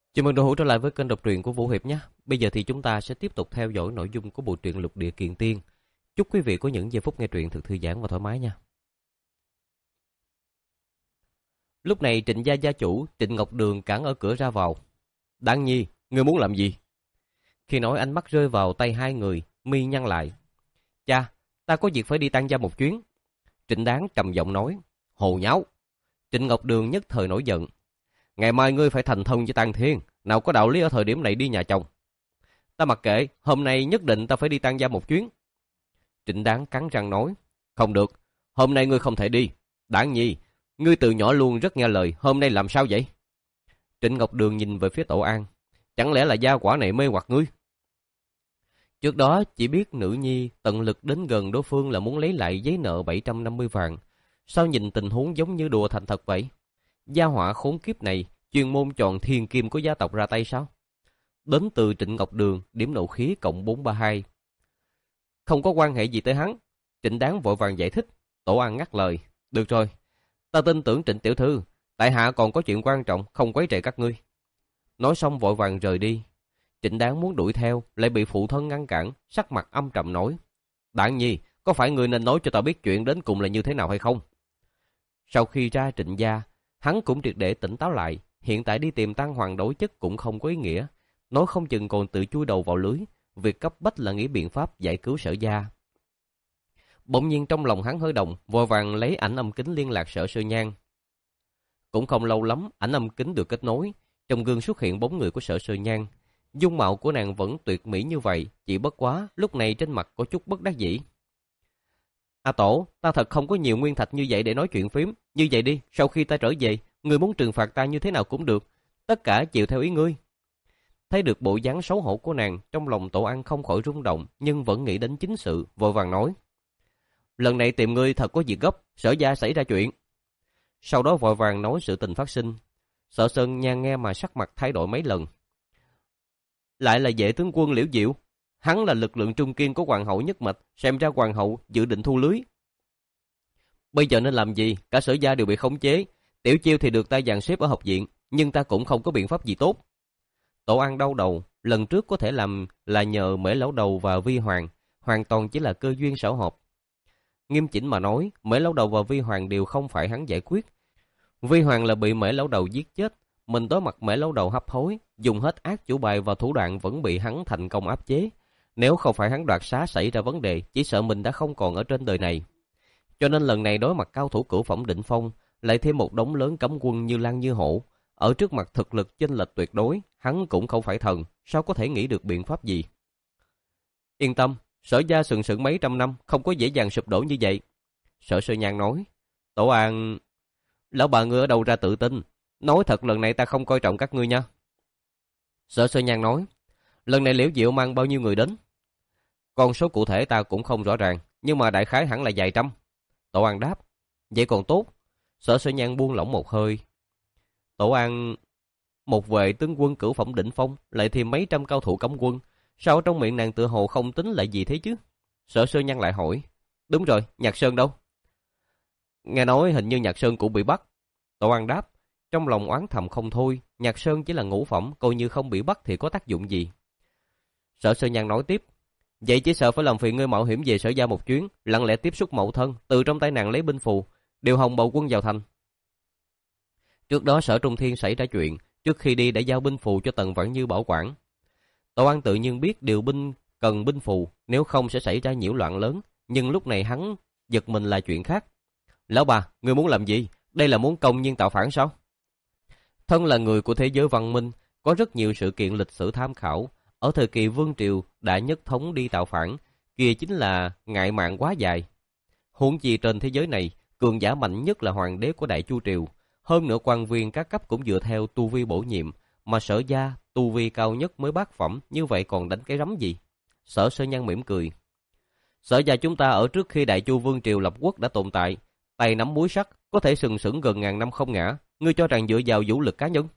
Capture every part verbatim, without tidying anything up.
Chào mừng đội hữu trở lại với kênh đọc truyện của Vũ Hiệp nhé. Bây giờ thì chúng ta sẽ tiếp tục theo dõi nội dung của bộ truyện Lục Địa Kiện Tiên. Chúc quý vị có những giây phút nghe truyện thật thư giãn và thoải mái nha. Lúc này Trịnh gia gia chủ Trịnh Ngọc Đường cản ở cửa ra vào. Đan Nhi, ngươi muốn làm gì? Khi nói ánh mắt rơi vào tay hai người, mi nhăn lại. Cha, ta có việc phải đi Tang gia một chuyến. Trịnh Đáng trầm giọng nói. Hồ nháo. Trịnh Ngọc Đường nhất thời nổi giận. Ngày mai ngươi phải thành thân với Tang Thiên, nào có đạo lý ở thời điểm này đi nhà chồng. Ta mặc kệ, hôm nay nhất định ta phải đi Tang gia một chuyến. Trịnh Đáng cắn răng nói. Không được, hôm nay ngươi không thể đi. Đáng Nhi, ngươi từ nhỏ luôn rất nghe lời, hôm nay làm sao vậy? Trịnh Ngọc Đường nhìn về phía Tổ An. Chẳng lẽ là gia quả này mê hoặc ngươi? Trước đó chỉ biết nữ nhi tận lực đến gần đối phương là muốn lấy lại giấy nợ bảy trăm năm mươi vạn. Sao nhìn tình huống giống như đùa thành thật vậy? Gia họa khốn kiếp này chuyên môn chọn thiên kim của gia tộc ra tay sao? Đến từ Trịnh Ngọc Đường, điểm nộ khí cộng bốn trăm ba mươi hai. Không có quan hệ gì tới hắn. Trịnh Đáng vội vàng giải thích. Tổ An ngắt lời. Được rồi, ta tin tưởng Trịnh tiểu thư, tại hạ còn có chuyện quan trọng, không quấy rầy các ngươi. Nói xong vội vàng rời đi. Trịnh Đáng muốn đuổi theo, lại bị phụ thân ngăn cản, sắc mặt âm trầm nói. Đảng Nhi, có phải ngươi nên nói cho ta biết chuyện đến cùng là như thế nào hay không? Sau khi ra Trịnh gia, hắn cũng triệt để tỉnh táo lại. Hiện tại đi tìm Tăng Hoàng đối chất cũng không có ý nghĩa. Nói không chừng còn tự chui đầu vào lưới. Việc cấp bách là nghĩ biện pháp giải cứu Sở gia. Bỗng nhiên trong lòng hắn hơi động, vội vàng lấy ảnh âm kính liên lạc Sở Sơ Nhan. Cũng không lâu lắm, ảnh âm kính được kết nối. Trong gương xuất hiện bóng người của Sở Sơ Nhan. Dung mạo của nàng vẫn tuyệt mỹ như vậy, chỉ bất quá lúc này trên mặt có chút bất đắc dĩ. A Tổ, ta thật không có nhiều nguyên thạch như vậy để nói chuyện phím. Như vậy đi, sau khi ta trở về, ngươi muốn trừng phạt ta như thế nào cũng được. Tất cả chịu theo ý ngươi. Thấy được bộ dáng xấu hổ của nàng, trong lòng Tổ An không khỏi rung động, nhưng vẫn nghĩ đến chính sự, vội vàng nói. Lần này tìm ngươi thật có việc gấp, Sở gia xảy ra chuyện. Sau đó vội vàng nói sự tình phát sinh. Sở Sơn Nhan nghe mà sắc mặt thay đổi mấy lần. Lại là vệ tướng quân Liễu Diệu. Hắn là lực lượng trung kiên của hoàng hậu nhất mạch, xem ra hoàng hậu dự định thu lưới. Bây giờ nên làm gì? Cả Sở gia đều bị khống chế. Tiểu Chiêu thì được ta dàn xếp ở học viện, nhưng ta cũng không có biện pháp gì tốt. Tổ An đau đầu, lần trước có thể làm là nhờ Mễ Lão Đầu và Vi Hoàng, hoàn toàn chỉ là cơ duyên xảo hợp. Nghiêm chỉnh mà nói, Mễ Lão Đầu và Vi Hoàng đều không phải hắn giải quyết. Vi Hoàng là bị Mễ Lão Đầu giết chết, mình đối mặt Mễ Lão Đầu hấp hối, dùng hết ác chủ bài và thủ đoạn vẫn bị hắn thành công áp chế. Nếu không phải hắn đoạt xá xảy ra vấn đề, chỉ sợ mình đã không còn ở trên đời này. Cho nên lần này đối mặt cao thủ cửu phẩm đỉnh phong, lại thêm một đống lớn cấm quân như lang như hổ, ở trước mặt thực lực chênh lệch tuyệt đối, hắn cũng không phải thần, sao có thể nghĩ được biện pháp gì? Yên tâm, Sở gia sừng sững mấy trăm năm, không có dễ dàng sụp đổ như vậy. Sở Sơ Nhan nói. Tổ An, lão bà ngươi ở đâu ra tự tin? Nói thật lần này ta không coi trọng các ngươi nha. Sở Sơ Nhan nói. Lần này Liễu Diệu mang bao nhiêu người đến? Con số cụ thể ta cũng không rõ ràng, nhưng mà đại khái hẳn là vài trăm. Tổ An đáp. Vậy còn tốt. Sở Sơ Nhan buông lỏng một hơi. Tổ An, một vệ tướng quân cửu phẩm đỉnh phong, lại thêm mấy trăm cao thủ cấm quân. Sao trong miệng nàng tựa hồ không tính là gì thế chứ? Sở Sơ Nhan lại hỏi. Đúng rồi, Nhạc Sơn đâu? Nghe nói hình như Nhạc Sơn cũng bị bắt. Tổ An đáp. Trong lòng oán thầm không thôi, Nhạc Sơn chỉ là ngũ phẩm, coi như không bị bắt thì có tác dụng gì. Sở Sơ Nhan nói tiếp. Vậy chỉ sợ phải làm phiền ngươi mạo hiểm về Sở gia một chuyến, lặng lẽ tiếp xúc mậu thân, từ trong tay nàng lấy binh phù, điều Hồng Bầu quân vào thành. Trước đó Sở Trung Thiên xảy ra chuyện, trước khi đi đã giao binh phù cho Tần Vãn Như bảo quản. Tổ An tự nhiên biết điều binh cần binh phù, nếu không sẽ xảy ra nhiễu loạn lớn, nhưng lúc này hắn giật mình là chuyện khác. Lão bà, ngươi muốn làm gì? Đây là muốn công nhiên tạo phản sao? Thân là người của thế giới văn minh, có rất nhiều sự kiện lịch sử tham khảo. Ở thời kỳ Vương Triều đã nhất thống đi tạo phản, kia chính là ngại mạng quá dài. Huống chi trên thế giới này, cường giả mạnh nhất là hoàng đế của Đại Chu Triều. Hơn nữa quan viên các cấp cũng dựa theo tu vi bổ nhiệm, mà Sở gia tu vi cao nhất mới bát phẩm, như vậy còn đánh cái rắm gì? Sở Sơ Nhan mỉm cười. Sở gia chúng ta ở trước khi Đại Chu Vương Triều lập quốc đã tồn tại, tay nắm muối sắt, có thể sừng sững gần ngàn năm không ngã. Ngươi cho rằng dựa vào vũ lực cá nhân?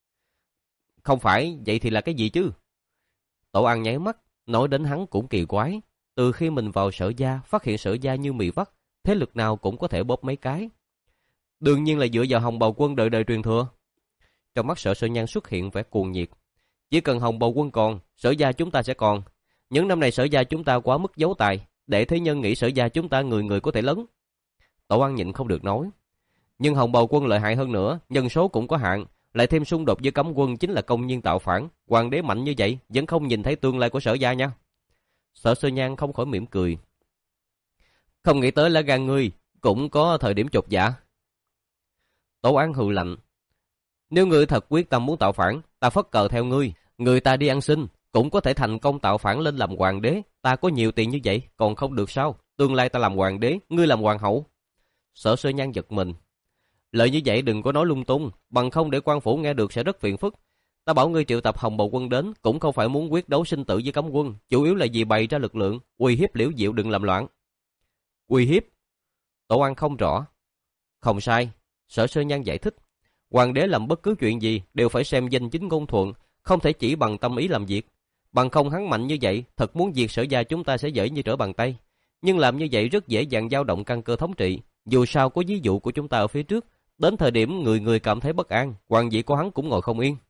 Không phải, vậy thì là cái gì chứ? Tổ An nháy mắt, nói đến hắn cũng kỳ quái. Từ khi mình vào Sở gia, phát hiện Sở gia như mì vắt, thế lực nào cũng có thể bóp mấy cái. Đương nhiên là dựa vào Hồng Bầu quân đời đời truyền thừa. trong mắt Sở Sơ Nhan xuất hiện vẻ cuồng nhiệt. Chỉ cần Hồng Bầu Quân còn, Sở gia chúng ta sẽ còn. Những năm này Sở gia chúng ta quá mức giấu tài, để thế nhân nghĩ Sở gia chúng ta người người có thể lớn. Tổ An nhịn không được nói. Nhưng Hồng Bầu Quân lợi hại hơn nữa, nhân số cũng có hạn, lại thêm xung đột với cấm quân chính là công nhiên tạo phản. Hoàng đế mạnh như vậy, vẫn không nhìn thấy tương lai của Sở gia nha. Sở Sơ Nhan không khỏi mỉm cười. Không nghĩ tới là gan ngươi cũng có thời điểm chột dạ. Tổ An hừ lạnh. Nếu ngươi thật quyết tâm muốn tạo phản, ta phất cờ theo ngươi, người ta đi ăn xin, cũng có thể thành công tạo phản lên làm hoàng đế. Ta có nhiều tiền như vậy, còn không được sao? Tương lai ta làm hoàng đế, ngươi làm hoàng hậu. Sở Sơ Nhan giật mình. Lời như vậy đừng có nói lung tung, bằng không để quan phủ nghe được sẽ rất phiền phức. Ta bảo ngươi triệu tập Hồng Bầu Quân đến, cũng không phải muốn quyết đấu sinh tử với cấm quân, chủ yếu là vì bày ra lực lượng, uy hiếp Liễu Diệu đừng làm loạn. Uy hiếp? Tổ An không rõ. Không sai, Sở Sơ Nhan giải thích. Hoàng đế làm bất cứ chuyện gì đều phải xem danh chính ngôn thuận, không thể chỉ bằng tâm ý làm việc. Bằng không hắn mạnh như vậy, thật muốn diệt Sở gia chúng ta sẽ dễ như trở bàn tay. Nhưng làm như vậy rất dễ dàng dao động căn cơ thống trị. Dù sao có ví dụ của chúng ta ở phía trước, đến thời điểm người người cảm thấy bất an, hoàng vị của hắn cũng ngồi không yên.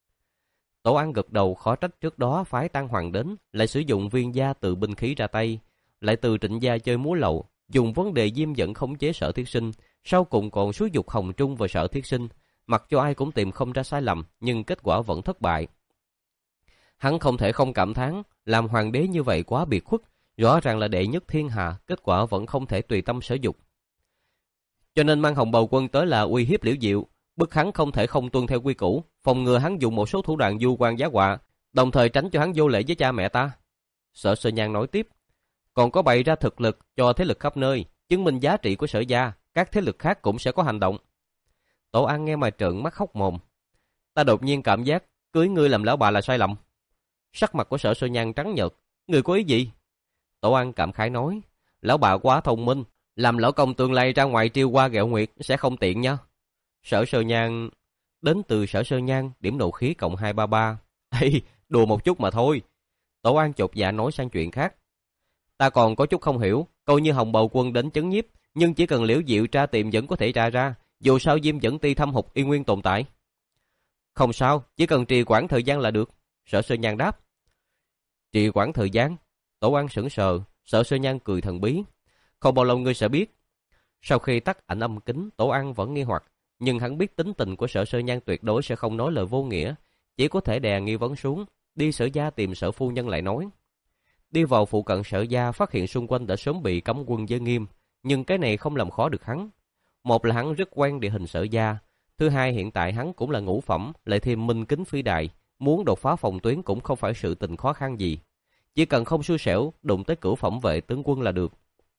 Tổ An gật đầu, khó trách trước đó phái Tăng Hoàng đến, lại sử dụng Viên gia từ binh khí ra tay, lại từ Trịnh gia chơi múa lầu, dùng vấn đề diêm dẫn khống chế Sở Thiết Sinh, sau cùng còn xúi dục Hồng Trung và Sở Thiết Sinh, mặc cho ai cũng tìm không ra sai lầm, nhưng kết quả vẫn thất bại. Hắn không thể không cảm thán, làm hoàng đế như vậy quá biệt khuất, rõ ràng là đệ nhất thiên hạ, kết quả vẫn không thể tùy tâm sở dục. Cho nên mang Hồng Bầu Quân tới là uy hiếp Liễu Diệu, bức hắn không thể không tuân theo quy củ, phòng ngừa hắn dùng một số thủ đoạn du quan giá họa, đồng thời tránh cho hắn vô lễ với cha mẹ ta. Sở Sơ Nhan nói tiếp, còn có bày ra thực lực cho thế lực khắp nơi, chứng minh giá trị của Sở gia, các thế lực khác cũng sẽ có hành động. Tổ An nghe mà trợn mắt hốc mồm. Ta đột nhiên cảm giác cưới ngươi làm lão bà là sai lầm. Sắc mặt của Sở Sơ Nhan trắng nhợt. Ngươi có ý gì? Tổ An cảm khái nói, lão bà quá thông minh, làm lão công tương lai ra ngoài triêu qua ghẹo nguyệt sẽ không tiện nha. Sở Sơ Nhan, đến từ Sở Sơ Nhan, điểm nộ khí cộng hai ba ba. Ê, đùa một chút mà thôi. Tổ An chột dạ nói sang chuyện khác. Ta còn có chút không hiểu, coi như Hồng Bầu Quân đến chấn nhiếp, nhưng chỉ cần Liễu Diệu tra tìm vẫn có thể tra ra, dù sao Diêm Dẫn Ti thâm hụt y nguyên tồn tại. Không sao, chỉ cần trì hoãn thời gian là được. Sở Sơ Nhan đáp. Trì hoãn thời gian? Tổ An sững sờ. Sở Sơ Nhan cười thần bí. Không bao lâu ngươi sẽ biết. Sau khi tắt ảnh âm kính, Tổ An vẫn nghi hoặc, nhưng hắn biết tính tình của Sở Sơ Nhan tuyệt đối sẽ không nói lời vô nghĩa, chỉ có thể đè nghi vấn xuống. Đi Sở gia tìm Sở phu nhân lại nói. Đi vào phụ cận Sở gia, phát hiện xung quanh đã sớm bị cấm quân giới nghiêm, nhưng cái này không làm khó được hắn. Một là hắn rất quen địa hình Sở gia, thứ hai hiện tại hắn cũng là ngũ phẩm, lại thêm minh kính phi đại, muốn đột phá phòng tuyến cũng không phải sự tình khó khăn gì, chỉ cần không xui xẻo đụng tới cửu phẩm vệ tướng quân là được.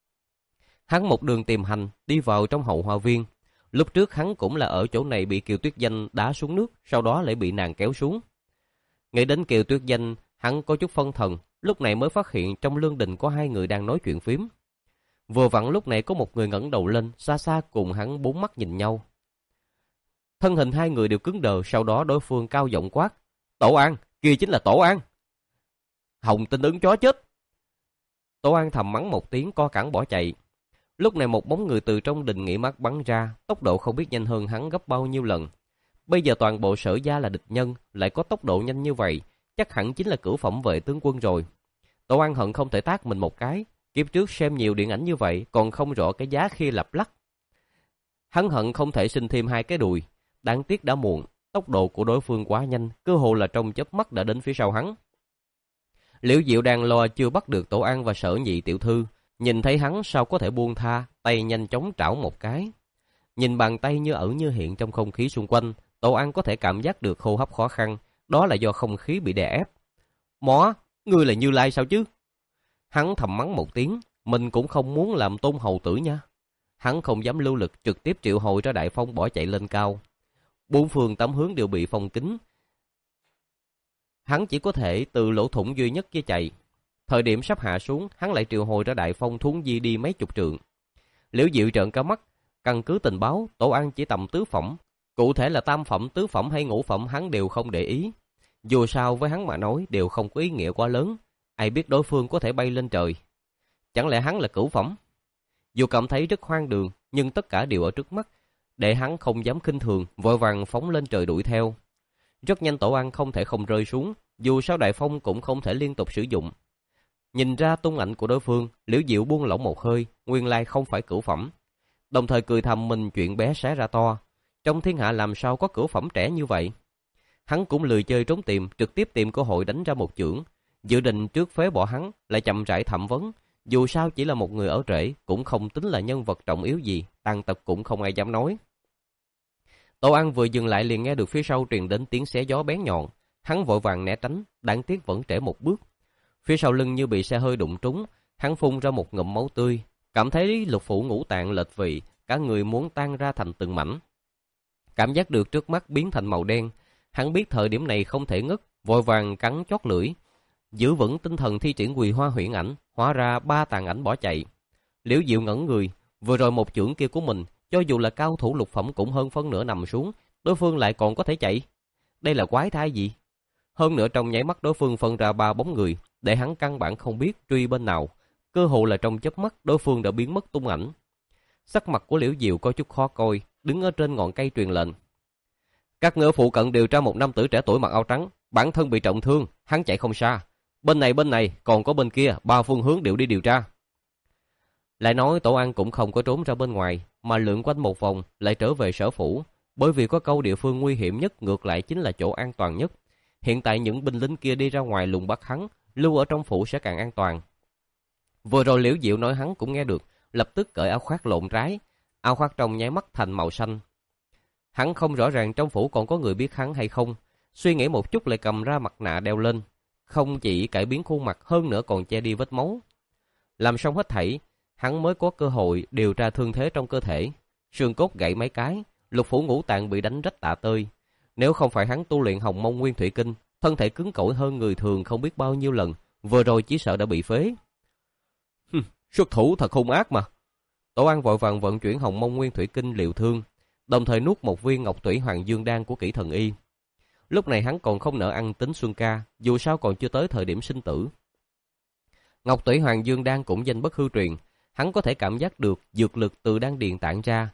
Hắn một đường tìm hành, đi vào trong hậu hoa viên. Lúc trước hắn cũng là ở chỗ này bị Kiều Tuyết Danh đá xuống nước, sau đó lại bị nàng kéo xuống. Nghĩ đến Kiều Tuyết Danh, hắn có chút phân thần, lúc này mới phát hiện trong lương đình có hai người đang nói chuyện phím. Vừa vặn lúc này có một người ngẩng đầu lên, xa xa cùng hắn bốn mắt nhìn nhau. Thân hình hai người đều cứng đờ, sau đó đối phương cao giọng quát. Tổ An, kia chính là Tổ An. Hồng tinh ứng chó chết. Tổ An thầm mắng một tiếng, co cẳng bỏ chạy. Lúc này một bóng người từ trong đình nghỉ mát bắn ra, tốc độ không biết nhanh hơn hắn gấp bao nhiêu lần. Bây giờ toàn bộ Sở gia là địch nhân, lại có tốc độ nhanh như vậy, chắc hẳn chính là cửu phẩm vệ tướng quân rồi. Tổ An hận không thể tát mình một cái, kiếp trước xem nhiều điện ảnh như vậy, còn không rõ cái giá khi lập lắc. Hắn hận không thể sinh thêm hai cái đùi, đáng tiếc đã muộn, tốc độ của đối phương quá nhanh, cơ hồ là trong chớp mắt đã đến phía sau hắn. Liễu Diệu đang lo chưa bắt được Tổ An và Sở nhị tiểu thư, nhìn thấy hắn sao có thể buông tha, tay nhanh chóng trảo một cái. Nhìn bàn tay như ẩn như hiện trong không khí xung quanh, Tổ An có thể cảm giác được hô hấp khó khăn, đó là do không khí bị đè ép. Mó, ngươi là Như Lai sao chứ? Hắn thầm mắng một tiếng, mình cũng không muốn làm Tôn hầu tử nha. Hắn không dám lưu lực, trực tiếp triệu hồi ra đại phong bỏ chạy lên cao. Bốn phương tám hướng đều bị phong kín. Hắn chỉ có thể từ lỗ thủng duy nhất kia chạy. Thời điểm sắp hạ xuống, hắn lại triệu hồi ra đại phong thuấn di đi mấy chục trượng. Liễu Diệu trợn cả mắt, căn cứ tình báo, Tổ An chỉ tầm tứ phẩm, cụ thể là tam phẩm, tứ phẩm hay ngũ phẩm hắn đều không để ý. Dù sao với hắn mà nói đều không có ý nghĩa quá lớn, ai biết đối phương có thể bay lên trời. Chẳng lẽ hắn là cửu phẩm? Dù cảm thấy rất hoang đường, nhưng tất cả đều ở trước mắt. để hắn không dám khinh thường, vội vàng phóng lên trời đuổi theo. Rất nhanh Tổ An không thể không rơi xuống, dù sao đại phong cũng không thể liên tục sử dụng. Nhìn ra tung ảnh của đối phương, Liễu Diệu buông lỏng một hơi, nguyên lai không phải cửu phẩm. Đồng thời cười thầm mình chuyện bé xé ra to, trong thiên hạ làm sao có cửu phẩm trẻ như vậy. Hắn cũng lười chơi trốn tìm, trực tiếp tìm cơ hội đánh ra một chưởng, dự định trước phế bỏ hắn, lại chậm rãi thẩm vấn. Dù sao chỉ là một người ở rễ, cũng không tính là nhân vật trọng yếu gì, tàn tật cũng không ai dám nói. Tổ An vừa dừng lại liền nghe được phía sau truyền đến tiếng xé gió bén nhọn, hắn vội vàng né tránh, đáng tiếc vẫn trễ một bước. Phía sau lưng như bị xe hơi đụng trúng, hắn phun ra một ngụm máu tươi, cảm thấy lục phủ ngũ tạng lệch vị, cả người muốn tan ra thành từng mảnh. Cảm giác được trước mắt biến thành màu đen, hắn biết thời điểm này không thể ngất, vội vàng cắn chót lưỡi, giữ vững tinh thần thi triển Quỳ Hoa Huyễn Ảnh, hóa ra ba tàn ảnh bỏ chạy. Liễu Diệu ngẩn người, vừa rồi một chưởng kia của mình, cho dù là cao thủ lục phẩm cũng hơn phân nửa nằm xuống, đối phương lại còn có thể chạy. Đây là quái thai gì? Hơn nữa trong nháy mắt đối phương phân ra ba bóng người, để hắn căn bản không biết truy bên nào, cơ hồ là trong chớp mắt đối phương đã biến mất tung ảnh. Sắc mặt của Liễu Diệu có chút khó coi, đứng ở trên ngọn cây truyền lệnh: các ngựa phụ cận điều tra một nam tử trẻ tuổi mặc áo trắng, bản thân bị trọng thương, hắn chạy không xa. Bên này bên này, còn có bên kia, ba phương hướng đều đi điều tra. Lại nói Tổ An cũng không có trốn ra bên ngoài, mà lượn quanh một vòng lại trở về sở phủ, bởi vì có câu địa phương nguy hiểm nhất ngược lại chính là chỗ an toàn nhất. Hiện tại những binh lính kia đi ra ngoài lùng bắt hắn, lưu ở trong phủ sẽ càng an toàn. Vừa rồi Liễu Diệu nói hắn cũng nghe được, lập tức cởi áo khoác lộn rái, áo khoác trong nháy mắt thành màu xanh. Hắn không rõ ràng trong phủ còn có người biết hắn hay không, suy nghĩ một chút lại cầm ra mặt nạ đeo lên, không chỉ cải biến khuôn mặt, hơn nữa còn che đi vết máu. Làm xong hết thảy, hắn mới có cơ hội điều tra thương thế trong cơ thể. Xương cốt gãy mấy cái, lục phủ ngũ tạng bị đánh rách tạ tơi. Nếu không phải hắn tu luyện Hồng Mông Nguyên Thủy Kinh, thân thể cứng cỏi hơn người thường không biết bao nhiêu lần, vừa rồi chỉ sợ đã bị phế. Hừm, xuất thủ thật hung ác mà. Tổ An vội vàng vận chuyển Hồng Mông Nguyên Thủy Kinh liệu thương, đồng thời nuốt một viên Ngọc Tủy Hoàng Dương Đan của Kỷ Thần Y. Lúc này hắn còn không nỡ ăn tính xuân ca, dù sao còn chưa tới thời điểm sinh tử. Ngọc Tủy Hoàng Dương Đan cũng danh bất hư truyền, hắn có thể cảm giác được dược lực từ đan điền tản ra,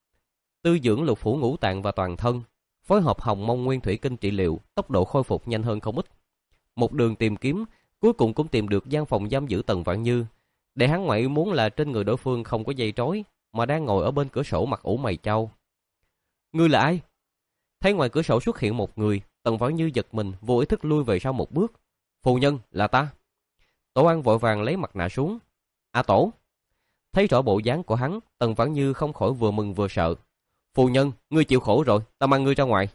tư dưỡng lục phủ ngũ tạng và toàn thân, phối hợp Hồng Mông Nguyên Thủy Kinh trị liệu, tốc độ khôi phục nhanh hơn không ít. Một đường tìm kiếm, cuối cùng cũng tìm được gian phòng giam giữ Tần Vạn Như. Để hắn ngoại muốn là trên người đối phương không có dây trói, mà đang ngồi ở bên cửa sổ mặt ủ mày chau. Ngươi là ai? Thấy ngoài cửa sổ xuất hiện một người, Tần Vãn Như giật mình, vô ý thức lui về sau một bước. Phu nhân, là ta. Tổ An vội vàng lấy mặt nạ xuống. A Tổ. Thấy rõ bộ dáng của hắn, Tần Vãn Như không khỏi vừa mừng vừa sợ. Phu nhân, ngươi chịu khổ rồi, ta mang ngươi ra ngoài.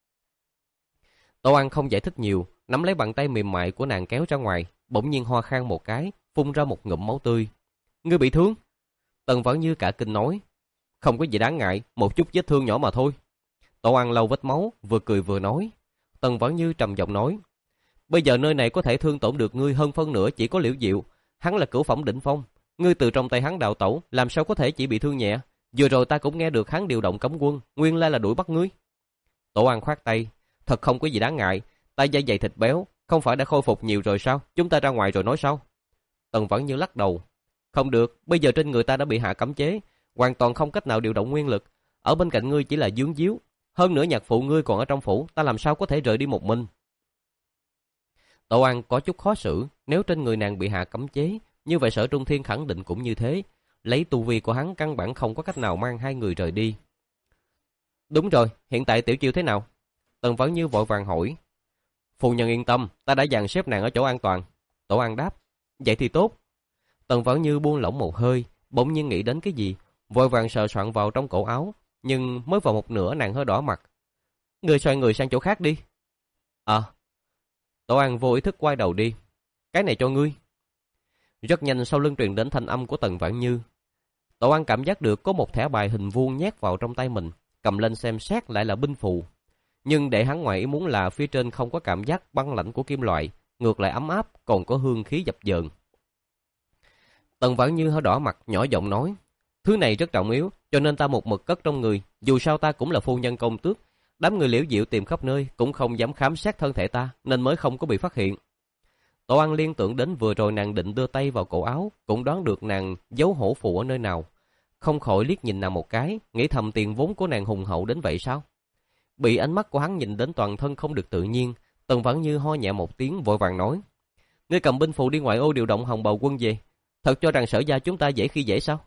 Tổ An không giải thích nhiều, nắm lấy bàn tay mềm mại của nàng kéo ra ngoài, bỗng nhiên ho khan một cái, phun ra một ngụm máu tươi. Ngươi bị thương? Tần Vãn Như cả kinh nói. Không có gì đáng ngại, một chút vết thương nhỏ mà thôi. Tổ An lau vết máu, vừa cười vừa nói. Tần Vãn Như trầm giọng nói. Bây giờ nơi này có thể thương tổn được ngươi hơn phân nửa chỉ có Liễu Diệu. Hắn là cửu phẩm đỉnh phong. Ngươi từ trong tay hắn đào tẩu, làm sao có thể chỉ bị thương nhẹ. Vừa rồi ta cũng nghe được hắn điều động cấm quân, nguyên lai là đuổi bắt ngươi. Tổ An khoát tay. Thật không có gì đáng ngại, ta da dày thịt béo, không phải đã khôi phục nhiều rồi sao? Chúng ta ra ngoài rồi nói sau. Tần Vãn Như lắc đầu. Không được, bây giờ trên người ta đã bị hạ cấm chế, hoàn toàn không cách nào điều động nguyên lực. Ở bên cạnh ngươi chỉ là dướng díu. Hơn nữa nhạc phụ ngươi còn ở trong phủ, ta làm sao có thể rời đi một mình. Tổ An có chút khó xử, nếu trên người nàng bị hạ cấm chế, như vậy Sở Trung Thiên khẳng định cũng như thế. Lấy tu vi của hắn căn bản không có cách nào mang hai người rời đi. Đúng rồi, hiện tại Tiểu Chiêu thế nào? Tần Vãn Như vội vàng hỏi. Phu nhân yên tâm, ta đã dàn xếp nàng ở chỗ an toàn. Tổ An đáp. Vậy thì tốt. Tần Vãn Như buông lỏng một hơi, bỗng nhiên nghĩ đến cái gì, vội vàng sờ soạn vào trong cổ áo, nhưng mới vào một nửa nàng hơi đỏ mặt. Ngươi xoay người sang chỗ khác đi. À. Tổ An vô ý thức quay đầu đi. Cái này cho ngươi. Rất nhanh sau lưng truyền đến thanh âm của Tần Vãn Như. Tổ An cảm giác được có một thẻ bài hình vuông nhét vào trong tay mình, cầm lên xem xét lại là binh phù. Nhưng để hắn ngoài ý muốn là phía trên không có cảm giác băng lạnh của kim loại, ngược lại ấm áp, còn có hương khí dập dờn. Tần Vãn Như hơi đỏ mặt, nhỏ giọng nói. Thứ này rất trọng yếu, cho nên ta một mực cất trong người, dù sao ta cũng là phu nhân công tước. Đám người Liễu Diệu tìm khắp nơi, cũng không dám khám xét thân thể ta, nên mới không có bị phát hiện. Tổ An liên tưởng đến vừa rồi nàng định đưa tay vào cổ áo, cũng đoán được nàng giấu hổ phù ở nơi nào. không khỏi liếc nhìn nàng một cái, nghĩ thầm tiền vốn của nàng hùng hậu đến vậy sao? Bị ánh mắt của hắn nhìn đến toàn thân không được tự nhiên, Tần Vãn Như ho nhẹ một tiếng vội vàng nói: "Ngươi cầm binh phù đi ngoại ô điều động hồng bào quân về, thật cho rằng Sở gia chúng ta dễ khi dễ sao?"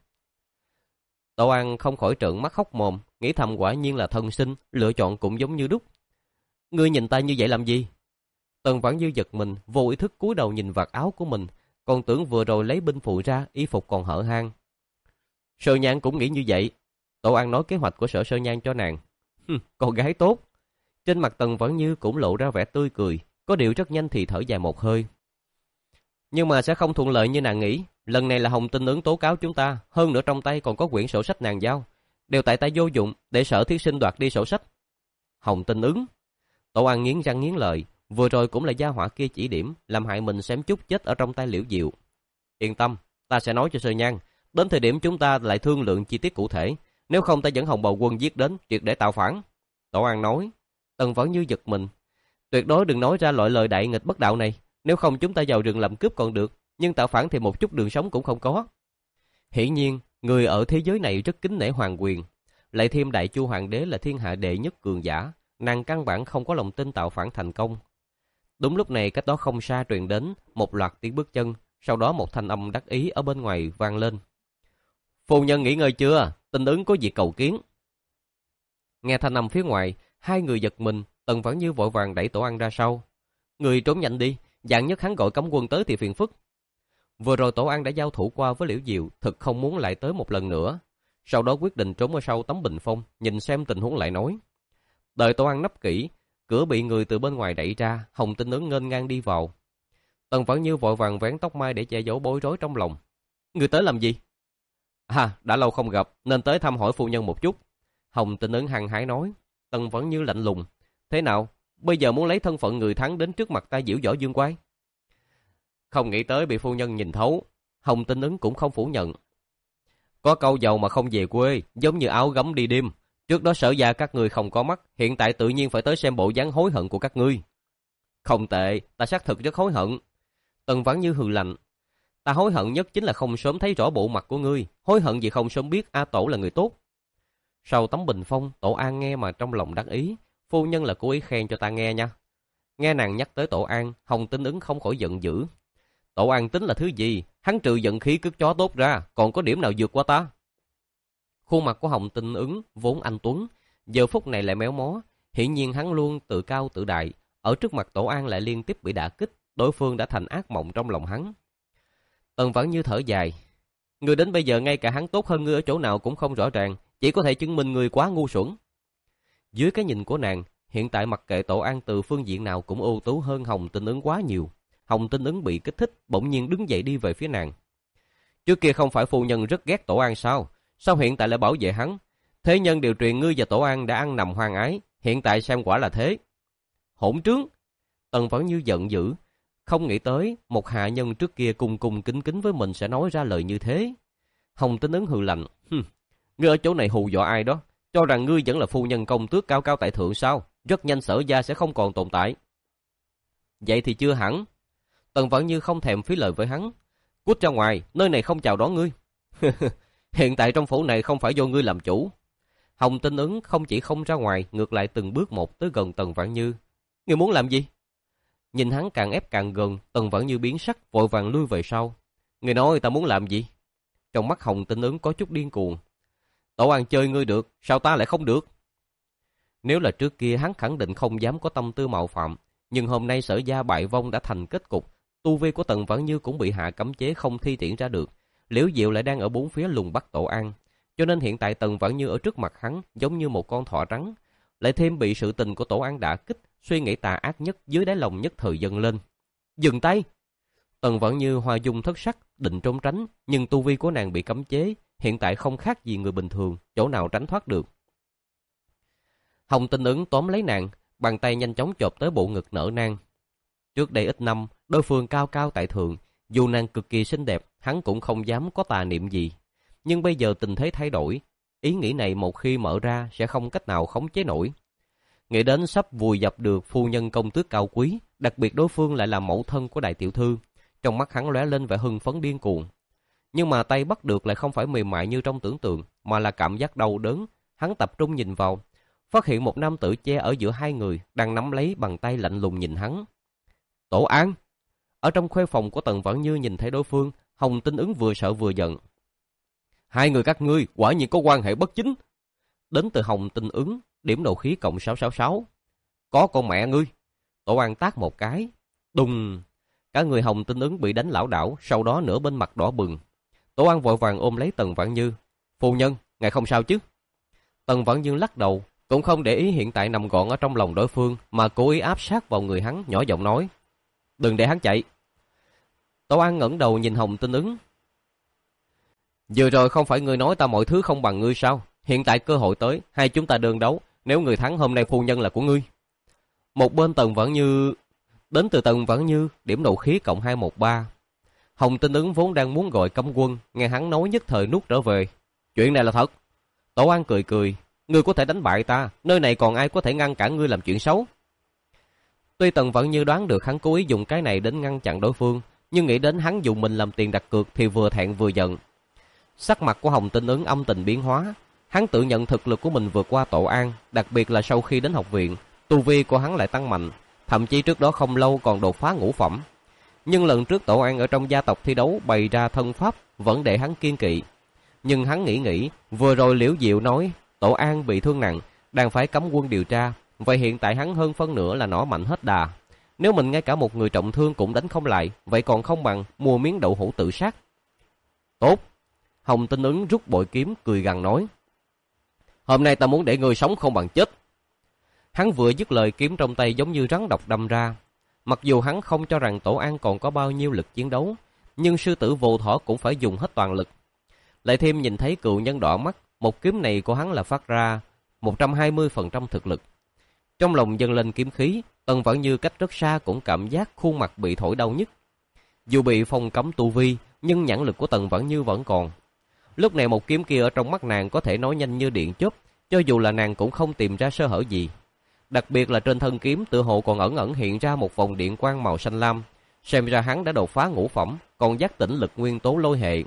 Tổ An không khỏi trợn mắt hốc mồm, nghĩ thầm quả nhiên là thân sinh, lựa chọn cũng giống như đúc. "Ngươi nhìn ta như vậy làm gì?" Tần Vãn Như giật mình, vô ý thức cúi đầu nhìn vạt áo của mình, còn tưởng vừa rồi lấy binh phù ra, y phục còn hở hang. Sở Nhan cũng nghĩ như vậy. Tổ An nói kế hoạch của Sở Sơ Nhan cho nàng. Hừm, con gái tốt. Trên mặt Tần Vãn Như cũng lộ ra vẻ tươi cười, có điều rất nhanh thì thở dài một hơi. Nhưng mà sẽ không thuận lợi như nàng nghĩ. Lần này là Hồng Tinh Ứng tố cáo chúng ta, hơn nữa trong tay còn có quyển sổ sách nàng giao. Đều tại ta vô dụng để Sở Thiết Sinh đoạt đi sổ sách. Hồng Tinh Ứng. Tổ An nghiến răng nghiến lợi, vừa rồi cũng là gia hỏa kia chỉ điểm, làm hại mình xém chút chết ở trong tay Liễu Diệu. Yên tâm, ta sẽ nói cho Sơ Nhan, đến thời điểm chúng ta lại thương lượng chi tiết cụ thể, nếu không ta dẫn Hồng Bào quân giết đến, triệt để tạo phản. Tổ An nói. Tần Vãn Như giật mình, tuyệt đối đừng nói ra loại lời đại nghịch bất đạo này, nếu không chúng ta vào rừng làm cướp còn được, nhưng tạo phản thì một chút đường sống cũng không có. Hiển nhiên, người ở thế giới này rất kính nể hoàng quyền, lại thêm Đại Chu hoàng đế là thiên hạ đệ nhất cường giả, nàng căn bản không có lòng tin tạo phản thành công. Đúng lúc này cách đó không xa truyền đến một loạt tiếng bước chân, sau đó một thanh âm đắc ý ở bên ngoài vang lên. Phu nhân nghỉ ngơi chưa? Tinh Ứng có việc cầu kiến. Nghe thanh âm phía ngoài, hai người giật mình, Tần Vãn Như vội vàng đẩy Tổ An ra sau. Người trốn nhanh đi, dạng nhất hắn gọi cấm quân tới thì phiền phức. Vừa rồi Tổ An đã giao thủ qua với Liễu Diệu, thực không muốn lại tới một lần nữa. Sau đó quyết định trốn ở sau tấm bình phong, nhìn xem tình huống lại nói. Đợi Tổ An nấp kỹ, cửa bị người từ bên ngoài đẩy ra, Hồng Tinh Ứng nghênh ngang đi vào. Tần Vãn Như vội vàng vén tóc mai để che giấu bối rối trong lòng. Người tới làm gì? À, đã lâu không gặp, nên tới thăm hỏi phu nhân một chút. Hồng Tinh Ứng hăng hái nói. Tần Vãn Như lạnh lùng. Thế nào, bây giờ muốn lấy thân phận người thắng đến trước mặt ta diễu võ dương oai? Không nghĩ tới bị phu nhân nhìn thấu. Hồng Tinh Ứng cũng không phủ nhận. Có câu giàu mà không về quê, giống như áo gấm đi đêm. Trước đó Sở gia các ngươi không có mắt, hiện tại tự nhiên phải tới xem bộ dáng hối hận của các ngươi. Không tệ, ta xác thực rất hối hận. Tần Vãn Như hừ lạnh. Ta hối hận nhất chính là không sớm thấy rõ bộ mặt của ngươi, hối hận vì không sớm biết A Tổ là người tốt. Sau tấm bình phong, Tổ An nghe mà trong lòng đắc ý, phu nhân là cố ý khen cho ta nghe nha. Nghe nàng nhắc tới Tổ An, Hồng Tinh Ứng không khỏi giận dữ. Tổ An tính là thứ gì? Hắn trừ giận khí cất chó tốt ra, còn có điểm nào vượt qua ta? Khuôn mặt của Hồng Tinh Ứng vốn anh tuấn, giờ phút này lại méo mó, hiển nhiên hắn luôn tự cao tự đại, ở trước mặt Tổ An lại liên tiếp bị đả kích, đối phương đã thành ác mộng trong lòng hắn. Tần Vãn Như thở dài, người đến bây giờ ngay cả hắn tốt hơn ngươi ở chỗ nào cũng không rõ ràng, chỉ có thể chứng minh người quá ngu xuẩn. Dưới cái nhìn của nàng, hiện tại mặc kệ Tổ An từ phương diện nào cũng ưu tú hơn Hồng Tinh Ứng quá nhiều. Hồng Tinh Ứng bị kích thích, bỗng nhiên đứng dậy đi về phía nàng. Trước kia không phải phu nhân rất ghét Tổ An sao? Sao hiện tại lại bảo vệ hắn? Thế nhân đều truyền ngươi và Tổ An đã ăn nằm hoang ái, hiện tại xem quả là thế. Hỗn trướng! Tần Vãn Như giận dữ, không nghĩ tới một hạ nhân trước kia cùng cùng kính kính với mình sẽ nói ra lời như thế. Hồng Tinh Ứng hừ lạnh, hừm, ngươi ở chỗ này hù dọa ai đó? Cho rằng ngươi vẫn là phu nhân công tước cao cao tại thượng sao? Rất nhanh Sở gia sẽ không còn tồn tại. Vậy thì chưa hẳn. Tần Vãn Như không thèm phí lời với hắn. Cút ra ngoài, nơi này không chào đón ngươi. Hiện tại trong phủ này không phải do ngươi làm chủ. Hồng Tinh Ứng không chỉ không ra ngoài, ngược lại từng bước một tới gần Tần Vãn Như. Ngươi muốn làm gì? Nhìn hắn càng ép càng gần, Tần Vãn Như biến sắc, vội vàng lui về sau. Ngươi nói ta muốn làm gì? Trong mắt Hồng Tinh Ứng có chút điên cuồng. Tổ An chơi ngươi được, sao ta lại không được? Nếu là trước kia hắn khẳng định không dám có tâm tư mạo phạm, nhưng hôm nay Sở gia bại vong đã thành kết cục, tu vi của Tần Vãn Như cũng bị hạ cấm chế không thi triển ra được. Liễu Diệu lại đang ở bốn phía lùng bắt Tổ An, cho nên hiện tại Tần Vãn Như ở trước mặt hắn giống như một con thỏ trắng, lại thêm bị sự tình của Tổ An đả kích, suy nghĩ tà ác nhất dưới đáy lòng nhất thời dâng lên. Dừng tay! Tần Vãn Như hoa dung thất sắc, định trốn tránh, nhưng tu vi của nàng bị cấm chế, hiện tại không khác gì người bình thường, chỗ nào tránh thoát được. Hồng Tinh Ứng tóm lấy nàng, bàn tay nhanh chóng chộp tới bộ ngực nở nang. Trước đây ít năm, đối phương cao cao tại thượng, dù nàng cực kỳ xinh đẹp, hắn cũng không dám có tà niệm gì. Nhưng bây giờ tình thế thay đổi, ý nghĩ này một khi mở ra sẽ không cách nào khống chế nổi. Nghĩ đến sắp vùi dập được phu nhân công tước cao quý, đặc biệt đối phương lại là mẫu thân của đại tiểu thư, trong mắt hắn lóe lên vẻ hưng phấn điên cuồng. Nhưng mà tay bắt được lại không phải mềm mại như trong tưởng tượng, mà là cảm giác đau đớn. Hắn tập trung nhìn vào, phát hiện một nam tử che ở giữa hai người, đang nắm lấy bàn tay lạnh lùng nhìn hắn. Tổ An! Ở trong khuê phòng của Tần Vãn Như nhìn thấy đối phương, Hồng Tinh Ứng vừa sợ vừa giận. Hai người các ngươi quả nhiên có quan hệ bất chính. Đến từ Hồng Tinh Ứng, điểm nộ khí cộng sáu sáu sáu. Có con mẹ ngươi! Tổ An tát một cái. Đùng! Cả người Hồng Tinh Ứng bị đánh lảo đảo, sau đó nửa bên mặt đỏ bừng. Tổ An vội vàng ôm lấy Tần Vãn Như. Phu nhân, ngài không sao chứ? Tần Vãn Như lắc đầu, cũng không để ý hiện tại nằm gọn ở trong lòng đối phương, mà cố ý áp sát vào người hắn, nhỏ giọng nói. Đừng để hắn chạy. Tổ An ngẩng đầu nhìn Hồng Tinh Ứng. Vừa rồi không phải ngươi nói ta mọi thứ không bằng ngươi sao? Hiện tại cơ hội tới, hai chúng ta đơn đấu. Nếu người thắng hôm nay phu nhân là của ngươi. Một bên Tần Vãn Như... Đến từ Tần Vãn Như, điểm nộ khí cộng hai một ba. Hồng Tinh Ứng vốn đang muốn gọi cấm quân, nghe hắn nói nhất thời nuốt trở về. Chuyện này là thật. Tổ An cười cười. Ngươi có thể đánh bại ta, nơi này còn ai có thể ngăn cản ngươi làm chuyện xấu. Tuy Tần Vãn Như đoán được hắn cố ý dùng cái này đến ngăn chặn đối phương, nhưng nghĩ đến hắn dùng mình làm tiền đặt cược thì vừa thẹn vừa giận. Sắc mặt của Hồng Tinh Ứng âm tình biến hóa. Hắn tự nhận thực lực của mình vượt qua Tổ An, đặc biệt là sau khi đến học viện, tu vi của hắn lại tăng mạnh, thậm chí trước đó không lâu còn đột phá ngũ phẩm. Nhưng lần trước Tổ An ở trong gia tộc thi đấu bày ra thân pháp vẫn để hắn kiên kỵ. Nhưng hắn nghĩ nghĩ, vừa rồi Liễu Diệu nói Tổ An bị thương nặng, đang phải cấm quân điều tra, vậy hiện tại hắn hơn phân nửa là nỏ mạnh hết đà. Nếu mình ngay cả một người trọng thương cũng đánh không lại, vậy còn không bằng mua miếng đậu hũ tự sát. Tốt! Hồng Tinh Ứng rút bội kiếm cười gằn nói. Hôm nay ta muốn để ngươi sống không bằng chết. Hắn vừa dứt lời, kiếm trong tay giống như rắn độc đâm ra. Mặc dù hắn không cho rằng Tổ An còn có bao nhiêu lực chiến đấu, nhưng sư tử vô thỏ cũng phải dùng hết toàn lực. Lại thêm nhìn thấy cựu nhân đỏ mắt, một kiếm này của hắn là phát ra một trăm hai mươi phần trăm thực lực. Trong lòng dâng lên kiếm khí, Tần Vãn Như cách rất xa cũng cảm giác khuôn mặt bị thổi đau nhức. Dù bị phong cấm tu vi, nhưng nhãn lực của Tần Vãn Như vẫn còn. Lúc này một kiếm kia ở trong mắt nàng có thể nói nhanh như điện chớp, cho dù là nàng cũng không tìm ra sơ hở gì. Đặc biệt là trên thân kiếm tựa hồ còn ẩn ẩn hiện ra một vòng điện quang màu xanh lam, xem ra hắn đã đột phá ngũ phẩm, còn giác tỉnh lực nguyên tố lôi hệ.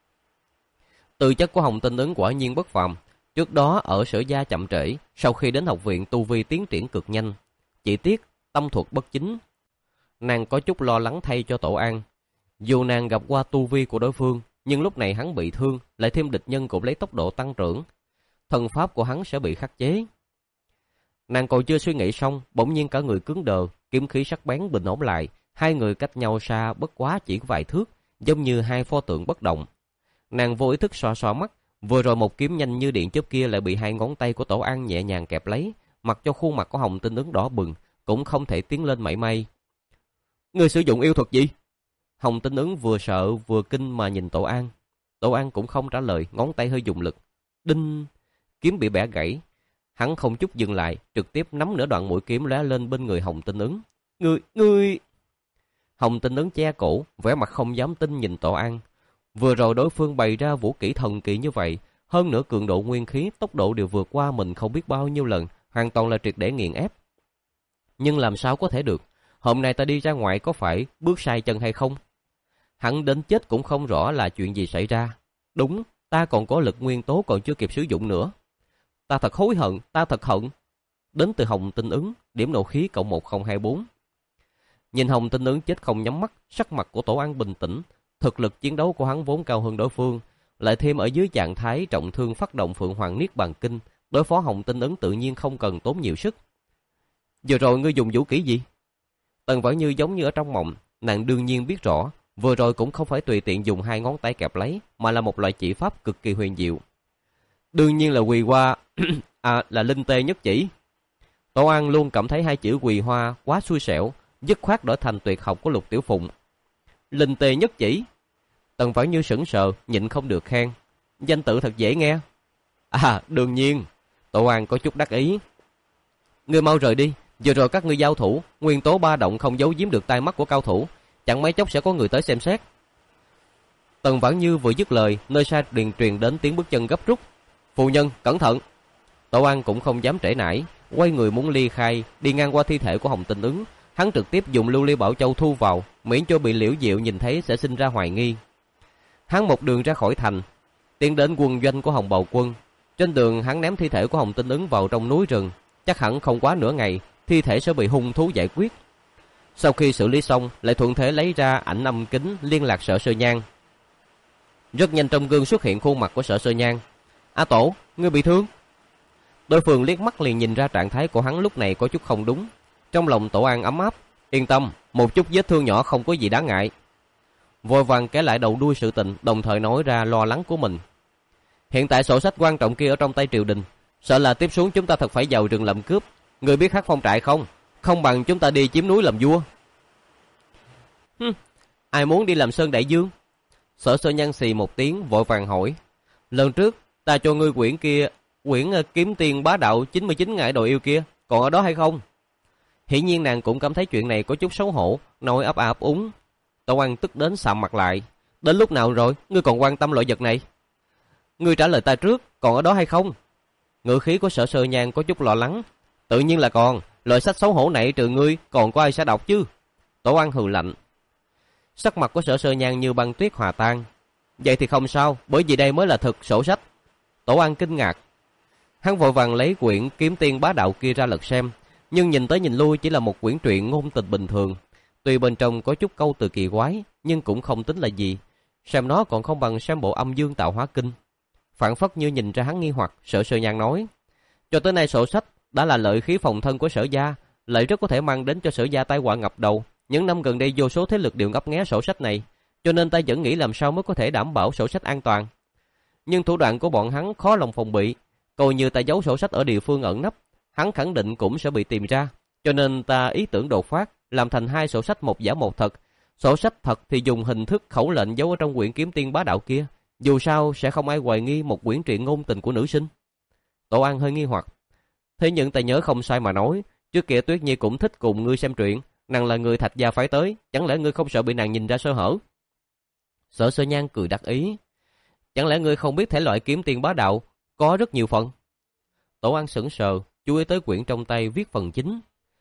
Tư chất của Hồng Tinh Ứng quả nhiên bất phàm, trước đó ở Sở Gia chậm trễ, sau khi đến học viện tu vi tiến triển cực nhanh. Chỉ tiếc tâm thuật bất chính. Nàng có chút lo lắng thay cho Tổ An. Dù nàng gặp qua tu vi của đối phương, nhưng lúc này hắn bị thương, lại thêm địch nhân cũng lấy tốc độ tăng trưởng, thần pháp của hắn sẽ bị khắc chế. Nàng còn chưa suy nghĩ xong, bỗng nhiên cả người cứng đờ, kiếm khí sắc bén bình ổn lại, hai người cách nhau xa bất quá chỉ vài thước, giống như hai pho tượng bất động. Nàng vô ý thức xoa xoa mắt, vừa rồi một kiếm nhanh như điện chớp kia lại bị hai ngón tay của Tổ An nhẹ nhàng kẹp lấy, mặc cho khuôn mặt của Hồng Tinh Ứng đỏ bừng, cũng không thể tiến lên mảy may. Ngươi sử dụng yêu thuật gì? Hồng Tinh Ứng vừa sợ vừa kinh mà nhìn Tổ An. Tổ An cũng không trả lời, ngón tay hơi dùng lực. Đinh! Kiếm bị bẻ gãy. Hắn không chút dừng lại, trực tiếp nắm nửa đoạn mũi kiếm lóe lên bên người Hồng Tinh Ứng. Ngươi, ngươi! Hồng Tinh Ứng che cổ, vẻ mặt không dám tin nhìn Tổ An. Vừa rồi đối phương bày ra vũ kỹ thần kỳ như vậy, hơn nữa cường độ nguyên khí, tốc độ đều vượt qua mình không biết bao nhiêu lần, hoàn toàn là triệt để nghiền ép. Nhưng làm sao có thể được? Hôm nay ta đi ra ngoài có phải bước sai chân hay không? Hắn đến chết cũng không rõ là chuyện gì xảy ra. Đúng, ta còn có lực nguyên tố còn chưa kịp sử dụng nữa. Ta thật hối hận, ta thật hận. Đến từ Hồng Tinh Ứng, điểm nộ khí cộng một không hai bốn. Nhìn Hồng Tinh Ứng chết không nhắm mắt, sắc mặt của Tổ An bình tĩnh. Thực lực chiến đấu của hắn vốn cao hơn đối phương, lại thêm ở dưới trạng thái trọng thương phát động Phượng Hoàng Niết Bàn Kinh, đối phó Hồng Tinh Ứng tự nhiên không cần tốn nhiều sức. Vừa rồi ngươi dùng vũ kỹ gì? Tần Vãn Như giống như ở trong mộng, nàng đương nhiên biết rõ, vừa rồi cũng không phải tùy tiện dùng hai ngón tay kẹp lấy, mà là một loại chỉ pháp cực kỳ huyền diệu. Đương nhiên là quỳ hoa, à là linh tê nhất chỉ. Tổ An luôn cảm thấy hai chữ quỳ hoa quá xui xẻo, dứt khoát đổi thành tuyệt học của Lục Tiểu Phụng. Linh tê nhất chỉ. Tần Vãn Như sững sờ, nhịn không được khen. Danh tự thật dễ nghe. À, đương nhiên. Tổ An có chút đắc ý. Ngươi mau rời đi, vừa rồi các ngươi giao thủ, nguyên tố ba động không giấu giếm được tai mắt của cao thủ, chẳng mấy chốc sẽ có người tới xem xét. Tần Vãn Như vừa dứt lời, nơi xa truyền truyền đến tiếng bước chân gấp rút. Phu nhân, cẩn thận. Tổ An cũng không dám trễ nải, quay người muốn ly khai, đi ngang qua thi thể của Hồng Tinh Ứng. Hắn trực tiếp dùng lưu ly bảo châu thu vào, miễn cho bị Liễu Diệu nhìn thấy sẽ sinh ra hoài nghi. Hắn một đường ra khỏi thành, tiến đến quân doanh của Hồng Bào Quân. Trên đường hắn ném thi thể của Hồng Tinh Ứng vào trong núi rừng, chắc hẳn không quá nửa ngày, thi thể sẽ bị hung thú giải quyết. Sau khi xử lý xong, lại thuận thế lấy ra ảnh âm kính liên lạc Sở Sơ Nhan. Rất nhanh trong gương xuất hiện khuôn mặt của Sở Sơ Nhan. A Tổ, ngươi bị thương? Đối phương liếc mắt liền nhìn ra trạng thái của hắn lúc này có chút không đúng. Trong lòng Tổ An ấm áp, yên tâm, một chút vết thương nhỏ không có gì đáng ngại. Vội vàng kể lại đầu đuôi sự tình, đồng thời nói ra lo lắng của mình. Hiện tại sổ sách quan trọng kia ở trong tay triều đình, sợ là tiếp xuống chúng ta thật phải vào rừng làm cướp. Người biết Hắc Phong trại không? Không bằng chúng ta đi chiếm núi làm vua. Hừm, ai muốn đi làm Sơn Đại Dương? Sở Sơ Nhan xì một tiếng vội vàng hỏi. Lần trước ta cho ngươi quyển kia, quyển kiếm tiền bá đạo chín mươi chín ngải đội yêu kia, còn ở đó hay không? Hiển nhiên nàng cũng cảm thấy chuyện này có chút xấu hổ, nói ấp áp úng. Tô An tức đến sạm mặt lại. Đến lúc nào rồi, ngươi còn quan tâm loại vật này? Ngươi trả lời ta trước, còn ở đó hay không? Ngữ khí của Sở Sơ Nhan có chút lo lắng. Tự nhiên là còn, loại sách xấu hổ này trừ ngươi, còn có ai sẽ đọc chứ? Tổ An hừ lạnh. Sắc mặt của Sở Sơ Nhan như băng tuyết hòa tan. Vậy thì không sao, bởi vì đây mới là thực sổ sách. Tổ An kinh ngạc. Hắn vội vàng lấy quyển kiếm tiên bá đạo kia ra lật xem, nhưng nhìn tới nhìn lui chỉ là một quyển truyện ngôn tình bình thường. Tuy bên trong có chút câu từ kỳ quái, nhưng cũng không tính là gì. Xem nó còn không bằng xem bộ Âm Dương Tạo Hóa Kinh. Phản phất như nhìn ra hắn nghi hoặc, Sở Sơ Nhan nói. Cho tới nay sổ sách đã là lợi khí phòng thân của Sở gia, lại rất có thể mang đến cho Sở gia tai họa ngập đầu. Những năm gần đây vô số thế lực đều ngấp nghé sổ sách này, cho nên ta vẫn nghĩ làm sao mới có thể đảm bảo sổ sách an toàn. Nhưng thủ đoạn của bọn hắn khó lòng phòng bị, coi như ta giấu sổ sách ở địa phương ẩn nấp, hắn khẳng định cũng sẽ bị tìm ra. Cho nên ta ý tưởng đột phát, làm thành hai sổ sách một giả một thật. Sổ sách thật thì dùng hình thức khẩu lệnh giấu ở trong quyển kiếm tiên bá đạo kia, dù sao sẽ không ai hoài nghi một quyển truyện ngôn tình của nữ sinh. Tổ An hơi nghi hoặc. Thế nhưng ta nhớ không sai mà nói, trước kia Tuyết Nhi cũng thích cùng ngươi xem truyện, nàng là người Thạch gia phái tới, chẳng lẽ ngươi không sợ bị nàng nhìn ra sơ hở? Sở Sơ Nhan cười đắc ý. Chẳng lẽ ngươi không biết thể loại kiếm tiên bá đạo có rất nhiều phần? Tổ An sững sờ, chú ý tới quyển trong tay viết phần chính.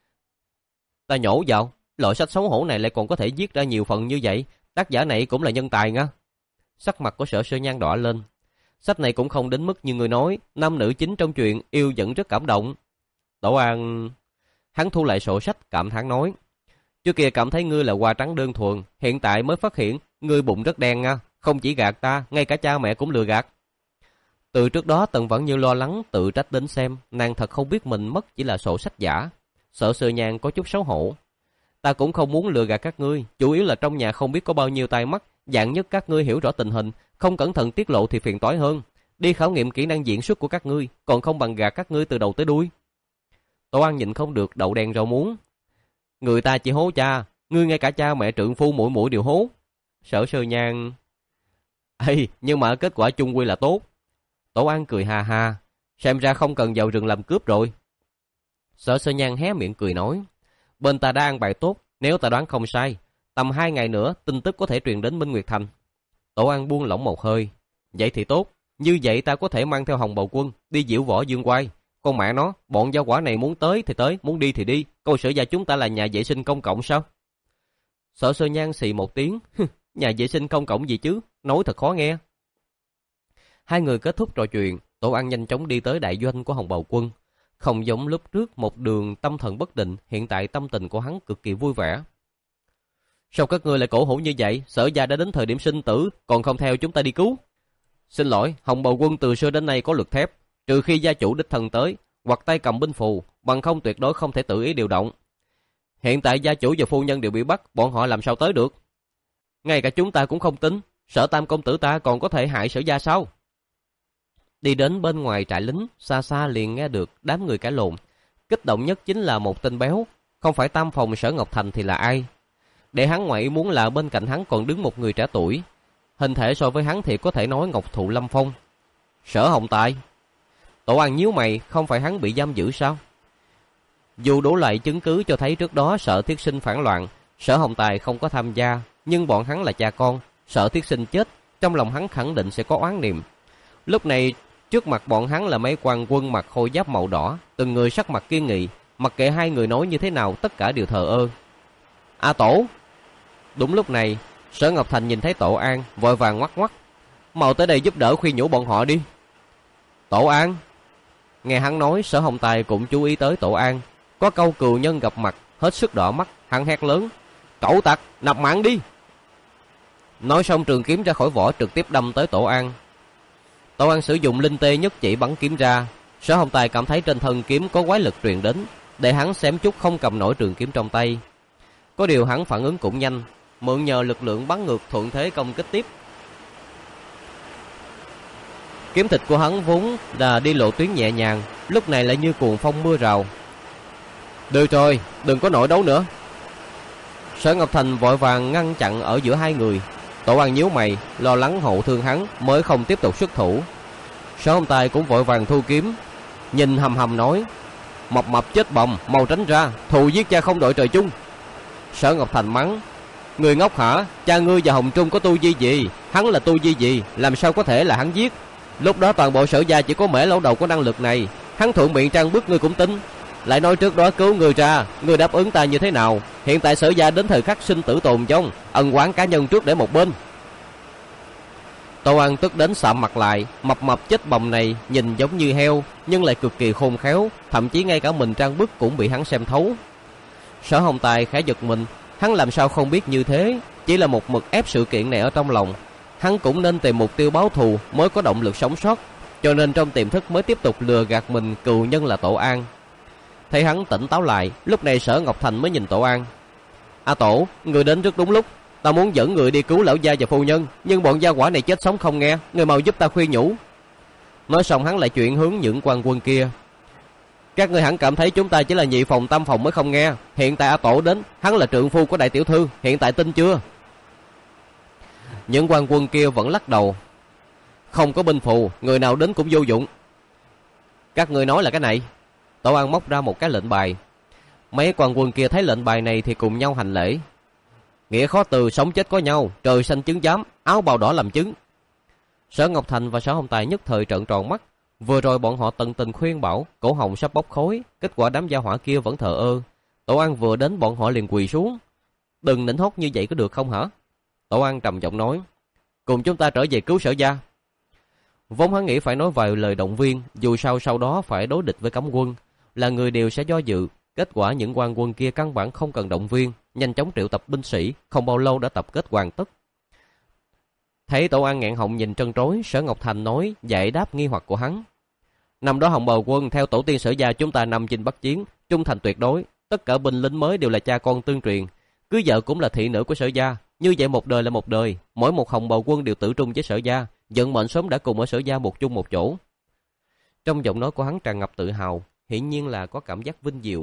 Ta nhổ vào, loại sách xấu hổ này lại còn có thể viết ra nhiều phần như vậy, tác giả này cũng là nhân tài nha. Sắc mặt của Sở Sơ Nhan đỏ lên. Sách này cũng không đến mức như người nói, nam nữ chính trong truyện yêu vẫn rất cảm động. Tổ An... Hắn thu lại sổ sách, cảm thán nói. Trước kia cảm thấy ngươi là hoa trắng đơn thuần, hiện tại mới phát hiện ngươi bụng rất đen nha, không chỉ gạt ta, ngay cả cha mẹ cũng lừa gạt. Từ trước đó Tần vẫn như lo lắng tự trách đến xem, nàng thật không biết mình mất chỉ là sổ sách giả. Sở Sơ Nhan có chút xấu hổ. Ta cũng không muốn lừa gạt các ngươi, chủ yếu là trong nhà không biết có bao nhiêu tai mắt, dạng nhất các ngươi hiểu rõ tình hình, không cẩn thận tiết lộ thì phiền toái hơn. Đi khảo nghiệm kỹ năng diễn xuất của các ngươi, còn không bằng gạt các ngươi từ đầu tới đuôi. Tổ An nhịn không được đậu đen rau muống. Người ta chỉ hố cha, ngươi ngay cả cha mẹ trượng phu muội muội đều hố. Sở Sơ Nhan... Ê, nhưng mà kết quả chung quy là tốt. Tổ An cười ha ha, xem ra không cần vào rừng làm cướp rồi. Sở Sơ Nhan hé miệng cười nói. Bên ta đã an bài tốt, nếu ta đoán không sai, tầm hai ngày nữa tin tức có thể truyền đến Minh Nguyệt Thành. Tổ An buông lỏng một hơi. Vậy thì tốt, như vậy ta có thể mang theo Hồng Bào Quân đi diễu võ dương quay. Con mẹ nó, bọn gia quả này muốn tới thì tới, muốn đi thì đi. Coi Sở gia chúng ta là nhà vệ sinh công cộng sao? Sở Sơ Nhan xì một tiếng. Nhà vệ sinh công cộng gì chứ, nói thật khó nghe. Hai người kết thúc trò chuyện, Tổ An nhanh chóng đi tới đại doanh của Hồng Bào Quân. Không giống lúc trước một đường tâm thần bất định, hiện tại tâm tình của hắn cực kỳ vui vẻ. Sao các ngươi lại cổ hủ như vậy? Sở gia đã đến thời điểm sinh tử, còn không theo chúng ta đi cứu? Xin lỗi, Hồng Bào Quân từ xưa đến nay có luật thép, trừ khi gia chủ đích thân tới, hoặc tay cầm binh phù, bằng không tuyệt đối không thể tự ý điều động. Hiện tại gia chủ và phu nhân đều bị bắt, bọn họ làm sao tới được? Ngay cả chúng ta cũng không tin, Sở Tam công tử ta còn có thể hại Sở gia sao? Đi đến bên ngoài trại lính, xa xa liền nghe được đám người cãi lộn. Kích động nhất chính là một tên béo, không phải tam phòng Sở Ngọc Thành thì là ai? Để hắn ngoại muốn là bên cạnh hắn còn đứng một người trẻ tuổi. Hình thể so với hắn thì có thể nói ngọc thụ lâm phong. Sở Hồng Tài. Tổ An nhíu mày, không phải hắn bị giam giữ sao? Dù đủ loại chứng cứ cho thấy trước đó Sở Thiết Sinh phản loạn, Sở Hồng Tài không có tham gia, nhưng bọn hắn là cha con, Sở Thiết Sinh chết, trong lòng hắn khẳng định sẽ có oán niệm. Lúc này trước mặt bọn hắn là mấy quan quân mặc khôi giáp màu đỏ, từng người sắc mặt kiên nghị, mặc kệ hai người nói như thế nào tất cả đều thờ ơ. A Tổ. Đúng lúc này, Sở Ngọc Thành nhìn thấy Tổ An, vội vàng ngoắc ngoắc, mau tới đây giúp đỡ khuyên nhủ bọn họ đi. Tổ An. Nghe hắn nói, Sở Hồng Tài cũng chú ý tới Tổ An. Có câu cừu nhân gặp mặt, hết sức đỏ mắt, hắn hét lớn: Cẩu tặc, nạp mạng đi! Nói xong trường kiếm ra khỏi vỏ, trực tiếp đâm tới Tổ An. Tổ An sử dụng linh tê nhất chỉ bắn kiếm ra. Sở Hồng Tài cảm thấy trên thân kiếm có quái lực truyền đến, để hắn xém chút không cầm nổi trường kiếm trong tay. Có điều hắn phản ứng cũng nhanh, mượn nhờ lực lượng bắn ngược thuận thế công kích tiếp. Kiếm thịt của hắn vốn là đi lộ tuyến nhẹ nhàng, lúc này lại như cuồng phong mưa rào. Được rồi, đừng có nổi đấu nữa. Sở Ngọc Thành vội vàng ngăn chặn ở giữa hai người. Tổ An nhíu mày, lo lắng hậu thương hắn mới không tiếp tục xuất thủ. Sở Hồng Tài cũng vội vàng thu kiếm, nhìn hầm hầm nói: Mập mập chết bầm, mau tránh ra, thù giết cha không đội trời chung. Sở Ngọc Thành mắng: Người ngốc hả? Cha ngươi và Hồng Trung có tu vi gì? Hắn là tu vi gì? Làm sao có thể là hắn giết? Lúc đó toàn bộ Sở gia chỉ có Mễ Lão Đầu có năng lực này, hắn thuận miệng trang bức ngươi cũng tin. Lại nói trước đó cứu ngươi ra, ngươi đáp ứng ta như thế nào? Hiện tại Sở gia đến thời khắc sinh tử tồn vong, ân oán cá nhân trước để một bên. Tô An tức đến sạm mặt lại. Mập mập chết bầm này nhìn giống như heo, nhưng lại cực kỳ khôn khéo, thậm chí ngay cả mình trang bức cũng bị hắn xem thấu. Sở Hồng Tài khẽ giật mình, hắn làm sao không biết như thế, chỉ là một mực ép sự kiện này ở trong lòng. Hắn cũng nên tìm mục tiêu báo thù mới có động lực sống sót, cho nên trong tiềm thức mới tiếp tục lừa gạt mình cừu nhân là Tổ An. Thấy hắn tỉnh táo lại, lúc này Sở Ngọc Thành mới nhìn Tổ An. A Tổ, người đến rất đúng lúc, ta muốn dẫn người đi cứu lão gia và phu nhân, nhưng bọn gia hỏa này chết sống không nghe, người mau giúp ta khuyên nhủ. Nói xong hắn lại chuyển hướng những quan quân kia. Các ngươi hẳn cảm thấy chúng ta chỉ là nhị phòng tam phòng mới không nghe. Hiện tại A Tổ đến, hắn là trượng phu của đại tiểu thư, hiện tại tin chưa? Những quan quân kia vẫn lắc đầu. Không có binh phù, người nào đến cũng vô dụng. Các ngươi nói là cái này. Tổ An móc ra một cái lệnh bài. Mấy quan quân kia thấy lệnh bài này thì cùng nhau hành lễ. Nghĩa khó từ, sống chết có nhau, trời xanh chứng giám, áo bào đỏ làm chứng. Sở Ngọc Thành và Sở Hồng Tài nhất thời trợn tròn mắt. Vừa rồi bọn họ tận tình khuyên bảo, cổ họng sắp bốc khói, kết quả đám gia hỏa kia vẫn thờ ơ. Tổ An vừa đến bọn họ liền quỳ xuống. Đừng nịnh hót như vậy có được không hả? Tổ An trầm giọng nói: Cùng chúng ta trở về cứu Sở gia. Vốn hắn nghĩ phải nói vài lời động viên, dù sao sau đó phải đối địch với cấm quân, là người đều sẽ do dự. Kết quả những quan quân kia căn bản không cần động viên, nhanh chóng triệu tập binh sĩ, không bao lâu đã tập kết hoàn tất. Thấy Tổ An nghẹn họng nhìn trân trối, Sở Ngọc Thành nói giải đáp nghi hoặc của hắn. Năm đó Hồng Bào quân theo tổ tiên Sở gia chúng ta nằm chinh bắc chiến, trung thành tuyệt đối, tất cả binh lính mới đều là cha con tương truyền, cưới vợ cũng là thị nữ của Sở gia, như vậy một đời là một đời, mỗi một Hồng Bào quân đều tử trung với Sở gia, vận mệnh sớm đã cùng ở Sở gia một chung một chỗ. Trong giọng nói của hắn tràn ngập tự hào, hiển nhiên là có cảm giác vinh diệu.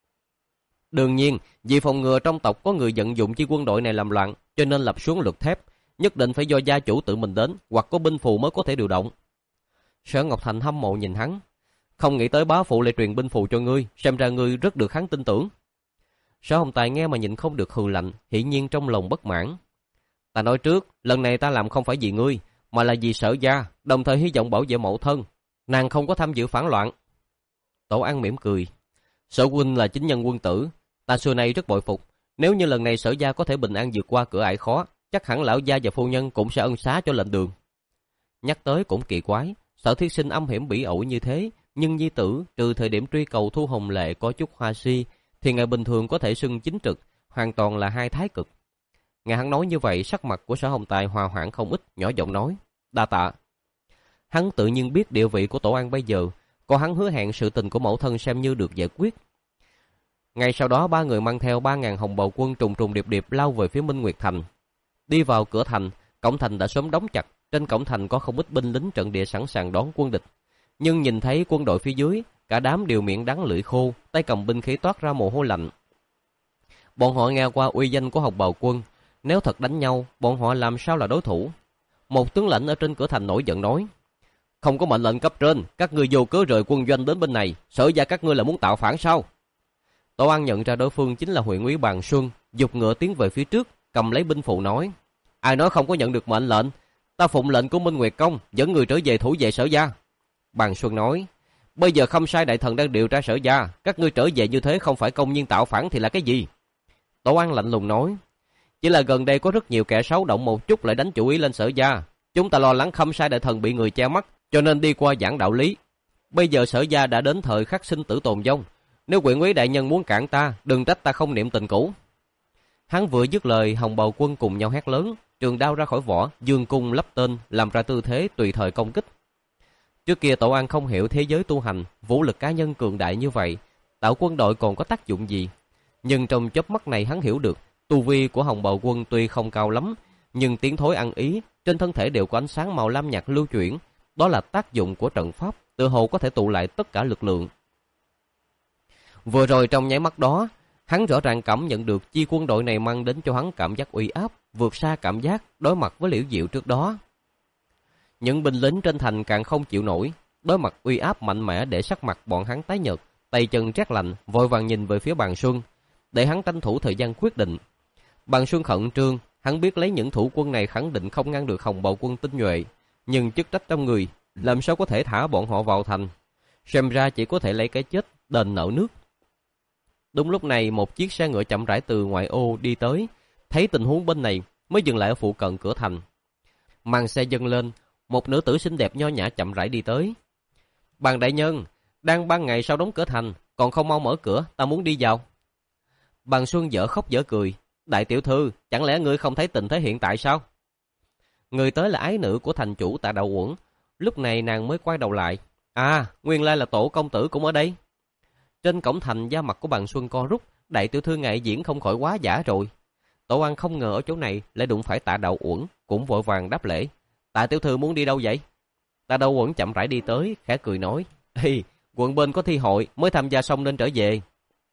Đương nhiên, vì phòng ngừa trong tộc có người vận dụng chi quân đội này làm loạn, cho nên lập xuống luật thép, nhất định phải do gia chủ tự mình đến, hoặc có binh phù mới có thể điều động. Sở Ngọc Thành hâm mộ nhìn hắn. Không nghĩ tới bá phụ lại truyền binh phù cho ngươi, xem ra ngươi rất được hắn tin tưởng. Sở Hồng Tài nghe mà nhịn không được hừ lạnh, hiển nhiên trong lòng bất mãn. Ta nói trước, lần này ta làm không phải vì ngươi, mà là vì Sở gia, đồng thời hy vọng bảo vệ mẫu thân, nàng không có tham dự phản loạn. Tổ An mỉm cười. Sở huynh là chính nhân quân tử, ta xưa nay rất bội phục. Nếu như lần này Sở gia có thể bình an vượt qua cửa ải khó, chắc hẳn lão gia và phu nhân cũng sẽ ân xá cho lệnh đường. Nhắc tới cũng kỳ quái, Sở Thiết Sinh âm hiểm bỉ ổi như thế, nhưng nhi tử trừ thời điểm truy cầu Thu Hồng Lệ có chút hoa si, thì ngày bình thường có thể xưng chính trực, hoàn toàn là hai thái cực. Nghe hắn nói như vậy, sắc mặt của Sở Hồng Tài hòa hoãn không ít, nhỏ giọng nói: Đa tạ. Hắn tự nhiên biết địa vị của Tổ An bây giờ, còn hắn hứa hẹn sự tình của mẫu thân xem như được giải quyết. Ngay sau đó ba người mang theo ba ngàn Hồng Bào quân trùng trùng điệp điệp lao về phía Minh Nguyệt Thành. Đi vào cửa thành, cổng thành đã sớm đóng chặt, trên cổng thành có không ít binh lính trận địa sẵn sàng đón quân địch. Nhưng nhìn thấy quân đội phía dưới, cả đám đều miệng đắng lưỡi khô, tay cầm binh khí toát ra mồ hôi lạnh. Bọn họ nghe qua uy danh của Hồng Bào quân, nếu thật đánh nhau, bọn họ làm sao là đối thủ? Một tướng lãnh ở trên cửa thành nổi giận nói: Không có mệnh lệnh cấp trên, các ngươi vô cớ rời quân doanh đến bên này, Sở gia các ngươi là muốn tạo phản sao? Tổ An nhận ra đối phương chính là huyện úy Bàn Xuân, giục ngựa tiến về phía trước, cầm lấy binh phù nói: Ai nói không có nhận được mệnh lệnh? Ta phụng lệnh của Minh Nguyệt Công, dẫn người trở về thủ vệ Sở gia. Bàn Xuân nói: Bây giờ Khâm Sai đại thần đang điều tra Sở gia, các ngươi trở về như thế không phải công nhiên tạo phản thì là cái gì? Tổ An lạnh lùng nói: Chỉ là gần đây có rất nhiều kẻ xấu động một chút lại đánh chủ ý lên Sở gia, Chúng ta lo lắng Khâm Sai đại thần bị người che mắt, cho nên đi qua giảng đạo lý. Bây giờ Sở gia đã đến thời khắc sinh tử tồn vong, nếu huyện úy đại nhân muốn cản ta, đừng trách ta không niệm tình cũ. Hắn vừa dứt lời, Hồng Bào Quân cùng nhau hét lớn, trường đao ra khỏi vỏ, dương cung lắp tên, làm ra tư thế tùy thời công kích. Trước kia Tổ An không hiểu thế giới tu hành, vũ lực cá nhân cường đại như vậy, tạo quân đội còn có tác dụng gì. Nhưng trong chớp mắt này hắn hiểu được, tu vi của Hồng Bào Quân tuy không cao lắm, nhưng tiến thối ăn ý, trên thân thể đều có ánh sáng màu lam nhạt lưu chuyển, đó là tác dụng của trận pháp, tự hồ có thể tụ lại tất cả lực lượng. Vừa rồi trong nháy mắt đó, hắn rõ ràng cảm nhận được chi quân đội này mang đến cho hắn cảm giác uy áp, vượt xa cảm giác đối mặt với Liễu Diệu trước đó. Những binh lính trên thành càng không chịu nổi, đối mặt uy áp mạnh mẽ để sắc mặt bọn hắn tái nhợt, tay chân rét lạnh, vội vàng nhìn về phía Bàn Xuân, để hắn tranh thủ thời gian quyết định. Bàn Xuân khẩn trương, hắn biết lấy những thủ quân này khẳng định không ngăn được Hồng Bào Quân tinh nhuệ, nhưng chức trách trong người, làm sao có thể thả bọn họ vào thành? Xem ra chỉ có thể lấy cái chết đền nợ nước. Đúng lúc này, một chiếc xe ngựa chậm rãi từ ngoại ô đi tới, thấy tình huống bên này mới dừng lại ở phụ cận cửa thành. Màn xe dâng lên, một nữ tử xinh đẹp nho nhã chậm rãi đi tới. Bàn đại nhân, đang ban ngày sau đóng cửa thành, còn không mau mở cửa, ta muốn đi vào. Bàn Xuân dở khóc dở cười, đại tiểu thư, chẳng lẽ ngươi không thấy tình thế hiện tại sao? Người tới là ái nữ của thành chủ Tạ Đạo Uẩn, lúc này nàng mới quay đầu lại. À, nguyên lai là Tổ công tử cũng ở đây. Trên cổng thành, da mặt của Bàn Xuân co rút, đại tiểu thư ngại diễn không khỏi quá giả rồi. Tổ An không ngờ ở chỗ này lại đụng phải Tạ Đạo Uẩn, cũng vội vàng đáp lễ. Tạ tiểu thư muốn đi đâu vậy? Tạ Đạo Uẩn chậm rãi đi tới, khẽ cười nói, Ê, quận bên có thi hội, mới tham gia xong nên trở về.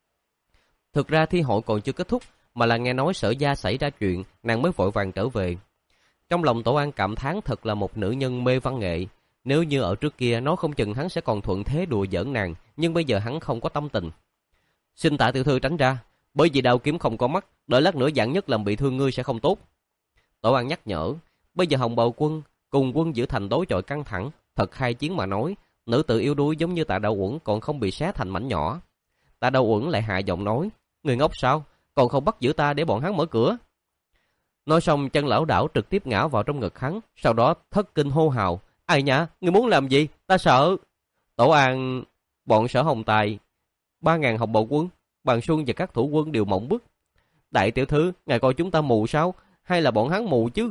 Thực ra thi hội còn chưa kết thúc, mà là nghe nói Sở gia xảy ra chuyện, nàng mới vội vàng trở về. Trong lòng Tổ An cảm thán thật là một nữ nhân mê văn nghệ. Nếu như ở trước kia, nó không chừng hắn sẽ còn thuận thế đùa giỡn nàng, nhưng bây giờ hắn không có tâm tình. Xin Tạ tiểu thư tránh ra, bởi vì đao kiếm không có mắt, đợi lát nữa vạn nhất làm bị thương ngươi sẽ không tốt. Tổ An nhắc nhở, bây giờ Hồng Bào Quân cùng quân giữ thành đối chọi căng thẳng, thật khai chiến mà nói, nữ tử yếu đuối giống như Tạ Đạo Uẩn còn không bị xé thành mảnh nhỏ. Tạ Đạo Uẩn lại hạ giọng nói, người ngốc sao, còn không bắt giữ ta để bọn hắn mở cửa. Nói xong, chân lão đảo trực tiếp ngã vào trong ngực hắn, sau đó thất kinh hô hào, ai nhá, ngươi muốn làm gì, ta sợ. Tổ An, bọn Sở Hồng Tài, ba ngàn Hồng Bào Quân, Bàn Xuân và các thủ quân đều mộng bức. Đại tiểu thư, ngài coi chúng ta mù sao, hay là bọn hắn mù chứ?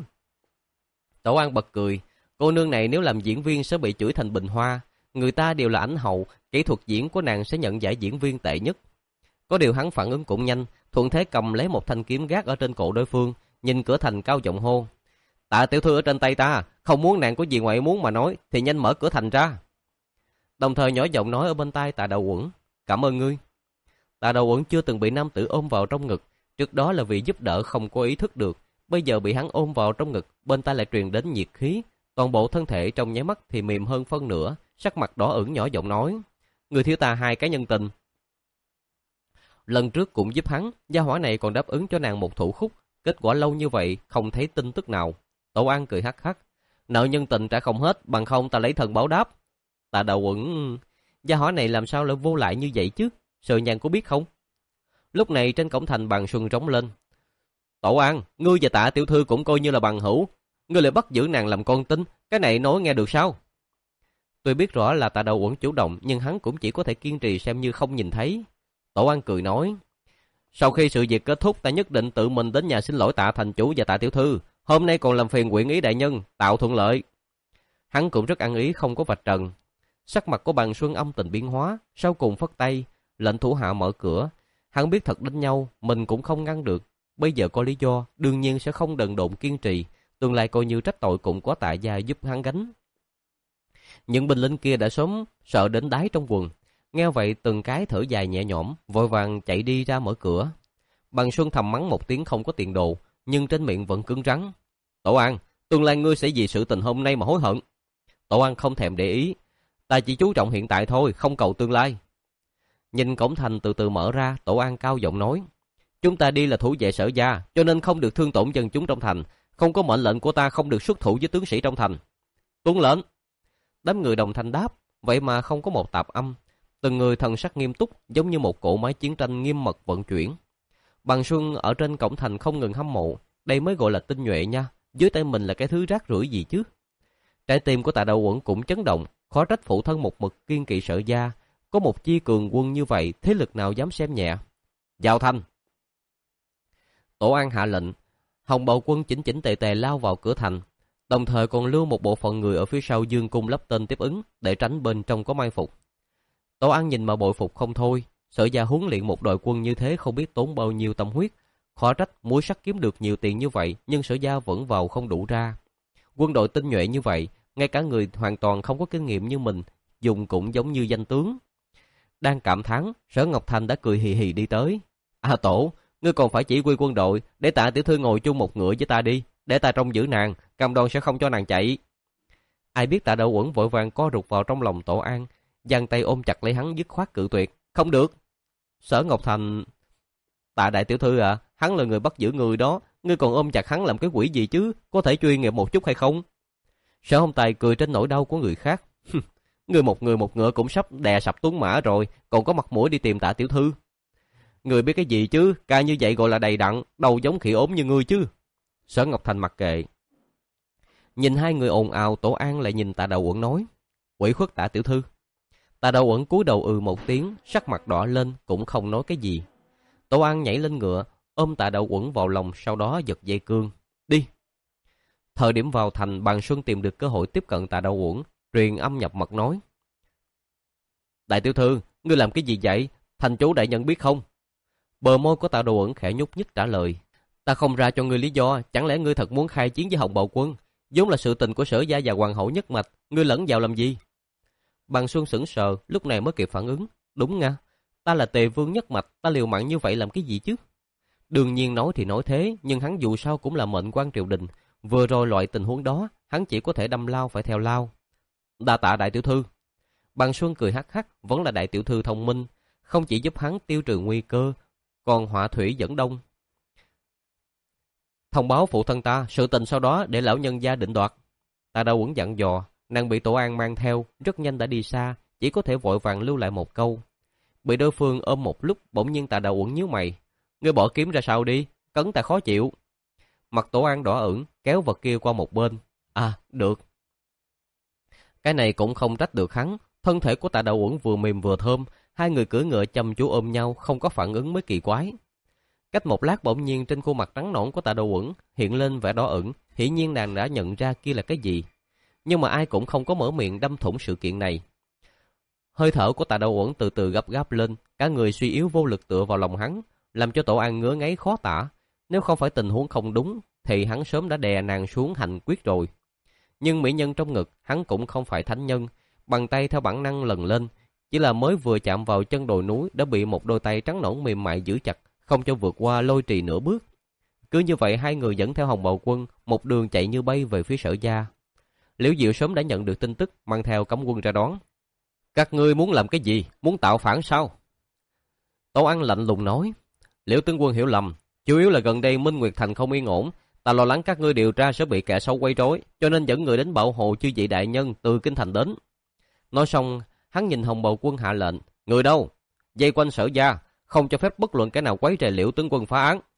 Tổ An bật cười, cô nương này nếu làm diễn viên sẽ bị chửi thành bình hoa, người ta đều là ảnh hậu, kỹ thuật diễn của nàng sẽ nhận giải diễn viên tệ nhất. Có điều hắn phản ứng cũng nhanh, thuận thế cầm lấy một thanh kiếm gác ở trên cổ đối phương, nhìn cửa thành cao giọng hô, Tạ tiểu thư ở trên tay ta, không muốn nàng có gì ngoài muốn mà nói, thì nhanh mở cửa thành ra. Đồng thời nhỏ giọng nói ở bên tai Tạ Đạo Uẩn, cảm ơn ngươi. Tạ Đạo Uẩn chưa từng bị nam tử ôm vào trong ngực, trước đó là vì giúp đỡ không có ý thức được, bây giờ bị hắn ôm vào trong ngực, bên tai lại truyền đến nhiệt khí, toàn bộ thân thể trong nháy mắt thì mềm hơn phân nửa, sắc mặt đỏ ửng nhỏ giọng nói, người thiếu ta hai cái nhân tình. Lần trước cũng giúp hắn, gia hỏa này còn đáp ứng cho nàng một thủ khúc, kết quả lâu như vậy không thấy tin tức nào. Tổ An cười hắc hắc, nợ nhân tình trả không hết, bằng không ta lấy thần báo đáp. Tạ Đạo Uẩn, gia hỏa này làm sao lại vô lại như vậy chứ? Sợ nhàn có biết không? Lúc này trên cổng thành Bàn Xuân rống lên, Tổ An, ngươi và Tạ tiểu thư cũng coi như là bằng hữu, ngươi lại bắt giữ nàng làm con tin, cái này nói nghe được sao? Tuy biết rõ là Tạ Đạo Uẩn chủ động, nhưng hắn cũng chỉ có thể kiên trì xem như không nhìn thấy. Tổ An cười nói, sau khi sự việc kết thúc, ta nhất định tự mình đến nhà xin lỗi Tạ thành chủ và Tạ tiểu thư, hôm nay còn làm phiền huyện ý đại nhân, tạo thuận lợi. Hắn cũng rất ăn ý không có vạch trần. Sắc mặt của Bàn Xuân âm tình biến hóa, sau cùng phất tay, lệnh thủ hạ mở cửa. Hắn biết thật đánh nhau, mình cũng không ngăn được. Bây giờ có lý do, đương nhiên sẽ không đần độn kiên trì, tương lai coi như trách tội cũng có Tạ gia giúp hắn gánh. Những binh lính kia đã sớm sợ đến đáy trong quần, nghe vậy từng cái thở dài nhẹ nhõm, vội vàng chạy đi ra mở cửa. Bàn Xuân thầm mắng một tiếng không có tiền đồ, nhưng trên miệng vẫn cứng rắn. Tổ An, tương lai ngươi sẽ vì sự tình hôm nay mà hối hận. Tổ An không thèm để ý, ta chỉ chú trọng hiện tại thôi, không cầu tương lai. Nhìn cổng thành từ từ mở ra, Tổ An cao giọng nói, chúng ta đi là thủ vệ Sở gia, cho nên không được thương tổn dân chúng trong thành, không có mệnh lệnh của ta không được xuất thủ với tướng sĩ trong thành. Tuân lệnh. Đám người đồng thanh đáp, vậy mà không có một tạp âm, từng người thần sắc nghiêm túc, giống như một cỗ máy chiến tranh nghiêm mật vận chuyển. Bàn Xuân ở trên cổng thành không ngừng hâm mộ, đây mới gọi là tinh nhuệ nha, dưới tay mình là cái thứ rác rưởi gì chứ. Trái tim của Tạ Đậu Uẩn cũng chấn động, khó trách phụ thân một mực kiên kỵ Sở gia. Có một chi cường quân như vậy, thế lực nào dám xem nhẹ? Vào thành! Tổ An hạ lệnh, Hồng Bào quân chỉnh chỉnh tề tề lao vào cửa thành, đồng thời còn lưu một bộ phận người ở phía sau dương cung lắp tên tiếp ứng để tránh bên trong có mai phục. Tổ An nhìn mà bội phục không thôi, Sở gia huấn luyện một đội quân như thế không biết tốn bao nhiêu tâm huyết, khó trách muối sắt kiếm được nhiều tiền như vậy, nhưng Sở gia vẫn vào không đủ ra. Quân đội tinh nhuệ như vậy, ngay cả người hoàn toàn không có kinh nghiệm như mình, dùng cũng giống như danh tướng. Đang cảm thán, Sở Ngọc Thành đã cười hì hì đi tới. À Tổ, ngươi còn phải chỉ huy quân đội, để Tạ tiểu thư ngồi chung một ngựa với ta đi, để ta trông giữ nàng, cam đoan sẽ không cho nàng chạy. Ai biết Tạ Đậu Uẩn vội vàng co rụt vào trong lòng Tổ An, giang tay ôm chặt lấy hắn dứt khoát cự tuyệt. Không được. Sở Ngọc Thành, Tạ đại tiểu thư à, hắn là người bắt giữ người đó, ngươi còn ôm chặt hắn làm cái quỷ gì chứ, có thể chuyên nghiệp một chút hay không? Sở Hồng Tài cười trên nỗi đau của người khác. Ngươi một người một ngựa cũng sắp đè sập tuấn mã rồi, còn có mặt mũi đi tìm Tạ tiểu thư. Ngươi biết cái gì chứ, ca như vậy gọi là đầy đặn, đâu giống khỉ ốm như ngươi chứ. Sở Ngọc Thành mặc kệ. Nhìn hai người ồn ào, Tổ An lại nhìn Tạ Đậu Uẩn nói, ủy khuất Tạ tiểu thư. Tạ Đậu Uẩn cúi đầu ừ một tiếng, sắc mặt đỏ lên cũng không nói cái gì. Tổ An nhảy lên ngựa, ôm Tạ Đậu Uẩn vào lòng, sau đó giật dây cương. Đi. Thời điểm vào thành, Bàn Xuân tìm được cơ hội tiếp cận Tạ Đậu Uẩn, truyền âm nhập mật nói, đại tiểu thư, ngươi làm cái gì vậy? Thành chủ đại nhân biết không? Bờ môi của Tạ Đậu Uẩn khẽ nhúc nhích trả lời, ta không ra cho ngươi lý do, chẳng lẽ ngươi thật muốn khai chiến với Hồng Bào quân? Vốn là sự tình của Sở gia và hoàng hậu nhất mạch, ngươi lẫn vào làm gì? Bàn Xuân sững sờ, lúc này mới kịp phản ứng. Đúng nga, ta là Tề vương nhất mạch, ta liều mạng như vậy làm cái gì chứ? Đương nhiên nói thì nói thế, nhưng hắn dù sao cũng là mệnh quan triều đình. Vừa rồi loại tình huống đó, hắn chỉ có thể đâm lao phải theo lao. Đa tạ đại tiểu thư. Bàn Xuân cười hắc hắc, vẫn là đại tiểu thư thông minh, không chỉ giúp hắn tiêu trừ nguy cơ, còn họa thủy dẫn đông. Thông báo phụ thân ta, sự tình sau đó để lão nhân gia định đoạt. Tạ Đậu Uẩn dặn dò, nàng bị Tổ An mang theo, rất nhanh đã đi xa, chỉ có thể vội vàng lưu lại một câu. Bị đối phương ôm một lúc, bỗng nhiên Tạ Đậu Uẩn nhíu mày, ngươi bỏ kiếm ra sau đi, cấn ta khó chịu. Mặt Tổ An đỏ ửng, kéo vật kia qua một bên. À, được. Cái này cũng không trách được hắn, thân thể của Tạ Đậu Uẩn vừa mềm vừa thơm, hai người cưỡi ngựa chăm chú ôm nhau, không có phản ứng mới kỳ quái. Cách một lát bỗng nhiên trên khuôn mặt trắng nõn của Tạ Đậu Uẩn hiện lên vẻ đỏ ửng, hiển nhiên nàng đã nhận ra kia là cái gì. Nhưng mà ai cũng không có mở miệng đâm thủng sự kiện này. Hơi thở của Tạ Đậu Uẩn từ từ gấp gáp lên, cả người suy yếu vô lực tựa vào lòng hắn, làm cho Tổ An ngứa ngáy khó tả. Nếu không phải tình huống không đúng, thì hắn sớm đã đè nàng xuống hành quyết rồi. Nhưng mỹ nhân trong ngực, hắn cũng không phải thánh nhân, bàn tay theo bản năng lần lên, chỉ là mới vừa chạm vào chân đồi núi đã bị một đôi tay trắng nõn mềm mại giữ chặt, không cho vượt qua lôi trì nửa bước. Cứ như vậy hai người dẫn theo Hồng Bào quân, một đường chạy như bay về phía Sở gia. Liễu Diệu sớm đã nhận được tin tức, mang theo cấm quân ra đón. Các ngươi muốn làm cái gì? Muốn tạo phản sao? Tổ An lạnh lùng nói. Liễu tướng quân hiểu lầm, chủ yếu là gần đây Minh Nguyệt Thành không yên ổn, ta lo lắng các ngươi điều tra sẽ bị kẻ xấu quấy rối, cho nên dẫn người đến bảo hộ chư vị đại nhân từ kinh thành đến. Nói xong, hắn nhìn Hồng Bào quân hạ lệnh, người đâu? Dây quanh Sở gia, không cho phép bất luận kẻ nào quấy rầy Liễu tướng quân phá án.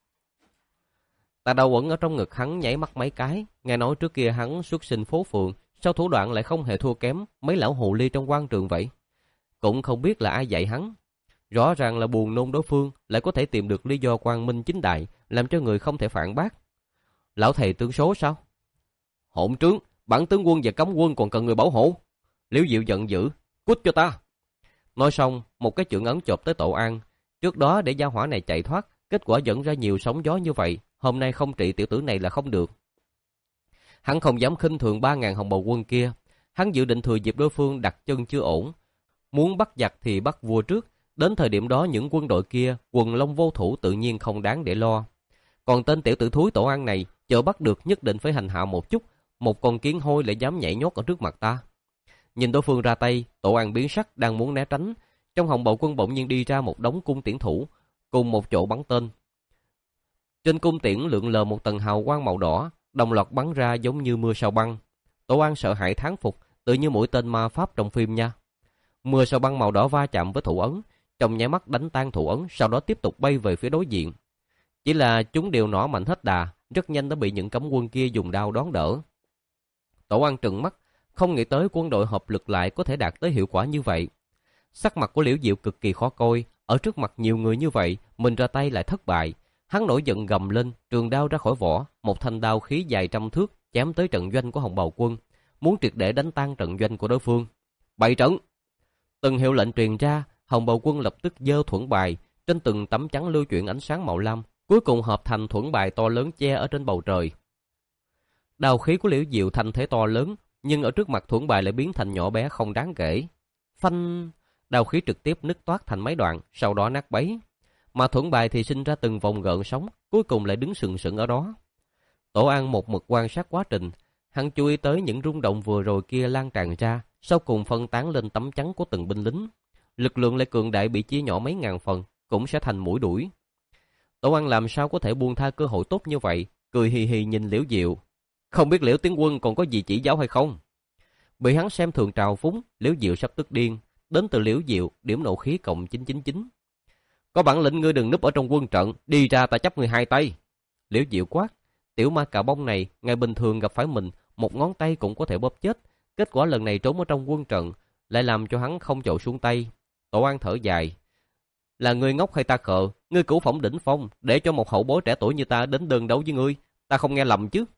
Tạ Đậu Uẩn ở trong ngực hắn nháy mắt mấy cái, nghe nói trước kia hắn xuất sinh phố phường, sao thủ đoạn lại không hề thua kém mấy lão hồ ly trong quan trường vậy? Cũng không biết là ai dạy hắn. Rõ ràng là buồn nôn đối phương, lại có thể tìm được lý do quang minh chính đại, làm cho người không thể phản bác. Lão thầy tướng số sao? Hỗn trướng, bản tướng quân và cấm quân còn cần người bảo hộ. Liễu Diệu giận dữ, cút cho ta. Nói xong, một cái chưởng ấn chộp tới Tổ An. Trước đó để gia hỏa này chạy thoát, kết quả dẫn ra nhiều sóng gió như vậy, hôm nay không trị tiểu tử này là không được. Hắn không dám khinh thường ba ngàn Hồng Bào quân kia, hắn dự định thừa dịp đối phương đặt chân chưa ổn, muốn bắt giặc thì bắt vua trước. Đến thời điểm đó những quân đội kia quần long vô thủ tự nhiên không đáng để lo. Còn tên tiểu tử thúi Tổ An này, chờ bắt được nhất định phải hành hạ một chút, một con kiến hôi lại dám nhảy nhót ở trước mặt ta. Nhìn đối phương ra tay, Tổ An biến sắc đang muốn né tránh, trong Hồng Bào quân bỗng nhiên đi ra một đống cung tiễn thủ, cùng một chỗ bắn tên. Trên cung tiễn lượn lờ một tầng hào quang màu đỏ, đồng loạt bắn ra giống như mưa sao băng. Tổ An sợ hãi thán phục, tự như mũi tên ma pháp trong phim nha. Mưa sao băng màu đỏ va chạm với thủ ấn, trong nháy mắt đánh tan thủ ấn, sau đó tiếp tục bay về phía đối diện. Chỉ là chúng đều nỏ mạnh hết đà, rất nhanh đã bị những cấm quân kia dùng đao đón đỡ. Tổ An trừng mắt, Không nghĩ tới quân đội hợp lực lại có thể đạt tới hiệu quả như vậy. Sắc mặt của Liễu Diệu cực kỳ khó coi, ở trước mặt nhiều người như vậy, mình ra tay lại thất bại. Hắn nổi giận gầm lên, trường đao ra khỏi vỏ, một thanh đao khí dài trăm thước chém tới trận doanh của Hồng Bào quân, muốn triệt để đánh tan trận doanh của đối phương. Bày trận! Từng hiệu lệnh truyền ra, Hồng Bào quân lập tức giơ thuẫn bài, trên từng tấm chắn lưu chuyển ánh sáng màu lam, cuối cùng hợp thành thuẫn bài to lớn che ở trên bầu trời. Đao khí của Liễu Diệu thanh thế to lớn, nhưng ở trước mặt thuẫn bài lại biến thành nhỏ bé không đáng kể. Phanh! Đao khí trực tiếp nứt toát thành mấy đoạn, sau đó nát bấy. Mà thuẫn bài thì sinh ra từng vòng gợn sóng, cuối cùng lại đứng sừng sững ở đó. Tổ An một mực quan sát quá trình, hắn chú ý tới những rung động vừa rồi kia lan tràn ra, sau cùng phân tán lên tấm chắn của từng binh lính. Lực lượng lại cường đại bị chia nhỏ mấy ngàn phần, cũng sẽ thành mũi đuổi. Tổ An làm sao có thể buông tha cơ hội tốt như vậy, cười hì hì nhìn Liễu Diệu. Không biết Liễu tướng quân còn có gì chỉ giáo hay không? Bị hắn xem thường trào phúng, Liễu Diệu sắp tức điên. Đến từ Liễu Diệu, điểm nộ khí cộng chín chín chín. Có bản lĩnh ngươi đừng núp ở trong quân trận, đi ra ta chấp ngươi hai tay. Liễu Diệu quát, tiểu ma cà bông này, ngày bình thường gặp phải mình, một ngón tay cũng có thể bóp chết. Kết quả lần này trốn ở trong quân trận, lại làm cho hắn không chậu xuống tay. Tổ An thở dài. Là ngươi ngốc hay ta khờ, ngươi cửu phỏng đỉnh phong, để cho một hậu bối trẻ tuổi như ta đến đơn đấu với ngươi, ta không nghe lầm chứ.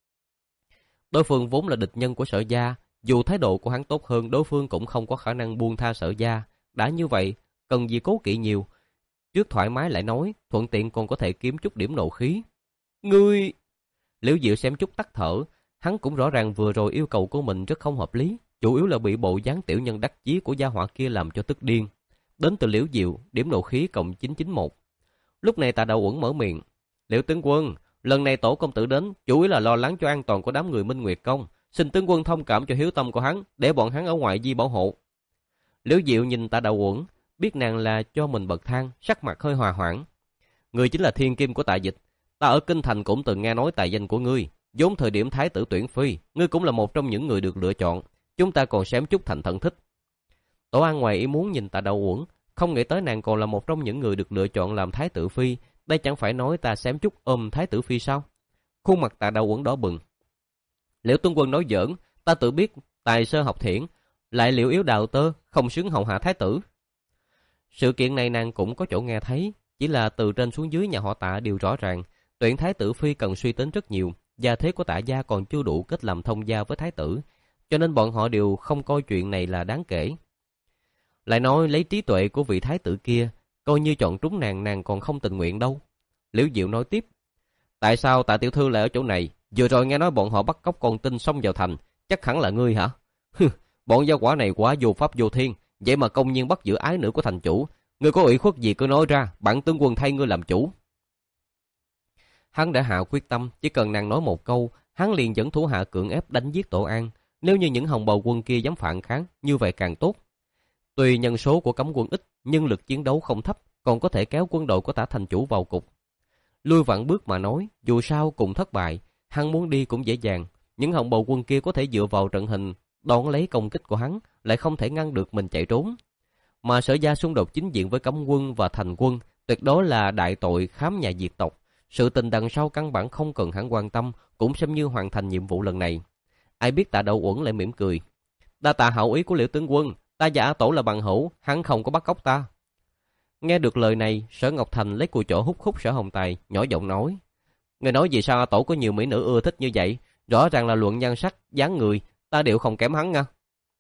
Đối phương vốn là địch nhân của Sở Gia, dù thái độ của hắn tốt hơn, đối phương cũng không có khả năng buông tha Sở Gia. Đã như vậy, cần gì cố kỵ nhiều. Trước thoải mái lại nói, thuận tiện còn có thể kiếm chút điểm nộ khí. Ngươi... Liễu Diệu xem chút tắt thở, hắn cũng rõ ràng vừa rồi yêu cầu của mình rất không hợp lý, chủ yếu là bị bộ dáng tiểu nhân đắc chí của gia hỏa kia làm cho tức điên. Đến từ Liễu Diệu, điểm nộ khí cộng chín chín một. Lúc này Tạ Đậu Uẩn mở miệng. Liễu tướng quân, lần này tổ công tử đến, chủ yếu là lo lắng cho an toàn của đám người Minh Nguyệt Công. Xin tướng quân thông cảm cho hiếu tâm của hắn, để bọn hắn ở ngoài di bảo hộ. Liễu Diệu nhìn Tạ Đậu Uẩn, biết nàng là cho mình bậc thang, sắc mặt hơi hòa hoãn. Người chính là thiên kim của Tạ Dịch, ta ở kinh thành cũng từng nghe nói tài danh của ngươi. Vốn thời điểm thái tử tuyển phi, ngươi cũng là một trong những người được lựa chọn. Chúng ta còn xém chút thành thân thích. Tổ An ngoài ý muốn nhìn Tạ Đậu Uẩn, không nghĩ tới nàng còn là một trong những người được lựa chọn làm thái tử phi. Đây chẳng phải nói ta xém chút ôm thái tử phi sao? Khuôn mặt Tạ Đậu Uẩn đỏ bừng. Liễu tướng quân nói giỡn, ta tự biết tài sơ học thiển, lại liễu yếu đào tơ, không xứng hầu hạ thái tử. Sự kiện này nàng cũng có chỗ nghe thấy, chỉ là từ trên xuống dưới nhà họ Tạ đều rõ ràng, tuyển thái tử phi cần suy tính rất nhiều, gia thế của Tạ gia còn chưa đủ kết làm thông gia với thái tử, cho nên bọn họ đều không coi chuyện này là đáng kể. Lại nói lấy trí tuệ của vị thái tử kia, coi như chọn trúng nàng, nàng còn không tình nguyện đâu. Liễu Diệu nói tiếp, tại sao Tạ tiểu thư lại ở chỗ này? Vừa rồi nghe nói bọn họ bắt cóc con tin xông vào thành, chắc hẳn là ngươi hả? Bọn gia quả này quá vô pháp vô thiên, vậy mà công nhiên bắt giữ ái nữ của thành chủ. Ngươi có ủy khuất gì cứ nói ra, bản tướng quân thay ngươi làm chủ. Hắn đã hạ quyết tâm, chỉ cần nàng nói một câu, hắn liền dẫn thủ hạ cưỡng ép đánh giết Tổ An. Nếu như những Hồng Bào quân kia dám phản kháng, như vậy càng tốt. Tuy nhân số của cấm quân ít, nhưng lực chiến đấu không thấp, còn có thể kéo quân đội của Tả thành chủ vào cục. Lui vạn bước mà nói, dù sao cũng thất bại, hắn muốn đi cũng dễ dàng. Những Hồng Bào quân kia có thể dựa vào trận hình đón lấy công kích của hắn, lại không thể ngăn được mình chạy trốn. Mà Sở Gia xung đột chính diện với cấm quân và thành quân, tuyệt đối là đại tội khám nhà diệt tộc. Sự tình đằng sau căn bản không cần hắn quan tâm, cũng xem như hoàn thành nhiệm vụ lần này. Ai biết Tạ Đậu Uẩn lại mỉm cười. Đa tạ hảo ý của Liễu tướng quân, ta và A Tổ là bằng hữu, hắn không có bắt cóc ta. Nghe được lời này, Sở Ngọc Thành lấy cùi chỏ hút hút Sở Hồng Tài, nhỏ giọng nói. Người nói vì sao A Tổ có nhiều mỹ nữ ưa thích như vậy, rõ ràng là luận nhan sắc, dáng người, ta đều không kém hắn nha.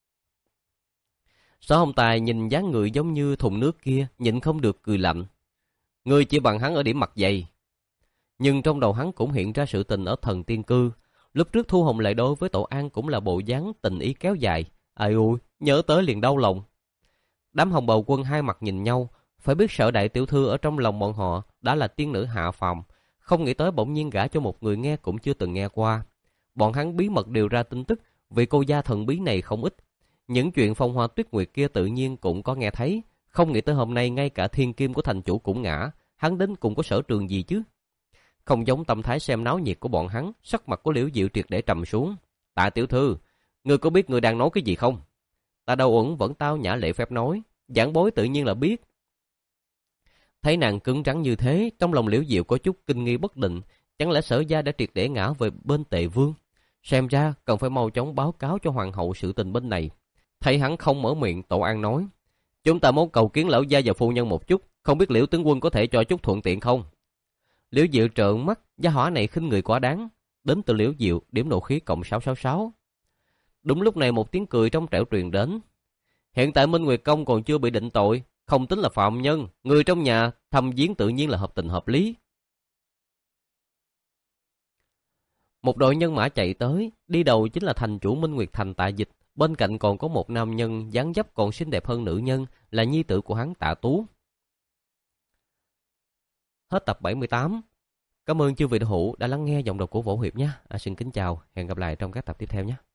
Sở Hồng Tài nhìn dáng người giống như thùng nước kia, nhịn không được cười lạnh. Ngươi chỉ bằng hắn ở điểm mặt dày. Nhưng trong đầu hắn cũng hiện ra sự tình ở Thần Tiên Cư. Lúc trước Thu Hồng lại đối với Tổ An cũng là bộ dáng tình ý kéo dài. Ai ui, nhớ tới liền đau lòng. Đám Hồng Bào quân hai mặt nhìn nhau, phải biết Sở đại tiểu thư ở trong lòng bọn họ đã là tiên nữ hạ phàm, không nghĩ tới bỗng nhiên gả cho một người nghe cũng chưa từng nghe qua. Bọn hắn bí mật điều ra tin tức, vì cô gia thần bí này không ít. Những chuyện phong hoa tuyết nguyệt kia tự nhiên cũng có nghe thấy, không nghĩ tới hôm nay ngay cả thiên kim của thành chủ cũng ngã, hắn đến cũng có sở trường gì chứ. Không giống tâm thái xem náo nhiệt của bọn hắn, sắc mặt của Liễu Diệu triệt để trầm xuống. Tạ tiểu thư, ngươi có biết ngươi đang nói cái gì không? Tạ Đậu Uẩn vẫn tao nhã lễ phép nói, giảng bối tự nhiên là biết. Thấy nàng cứng rắn như thế, trong lòng Liễu Diệu có chút kinh nghi bất định, chẳng lẽ Sở Gia đã triệt để ngã về bên Tề Vương? Xem ra cần phải mau chóng báo cáo cho hoàng hậu sự tình bên này. Thấy hắn không mở miệng, Tổ An nói: Chúng ta muốn cầu kiến lão gia và phu nhân một chút, không biết Liễu tướng quân có thể cho chút thuận tiện không? Liễu Diệu trợn mắt, gia hỏa này khinh người quá đáng. Đến từ Liễu Diệu, điểm nộ khí cộng sáu sáu sáu. Đúng lúc này một tiếng cười trong trẻo truyền đến. Hiện tại Minh Nguyệt Công còn chưa bị định tội, không tính là phạm nhân, người trong nhà thăm viếng tự nhiên là hợp tình hợp lý. Một đội nhân mã chạy tới, đi đầu chính là thành chủ Minh Nguyệt Thành Tạ Dịch, bên cạnh còn có một nam nhân dáng dấp còn xinh đẹp hơn nữ nhân, là nhi tử của hắn Tạ Tú. Hết tập bảy mươi tám. Cảm ơn chư vị đạo hữu đã lắng nghe giọng đọc của Võ Hiệp nhé. À, xin kính chào, hẹn gặp lại trong các tập tiếp theo nhé.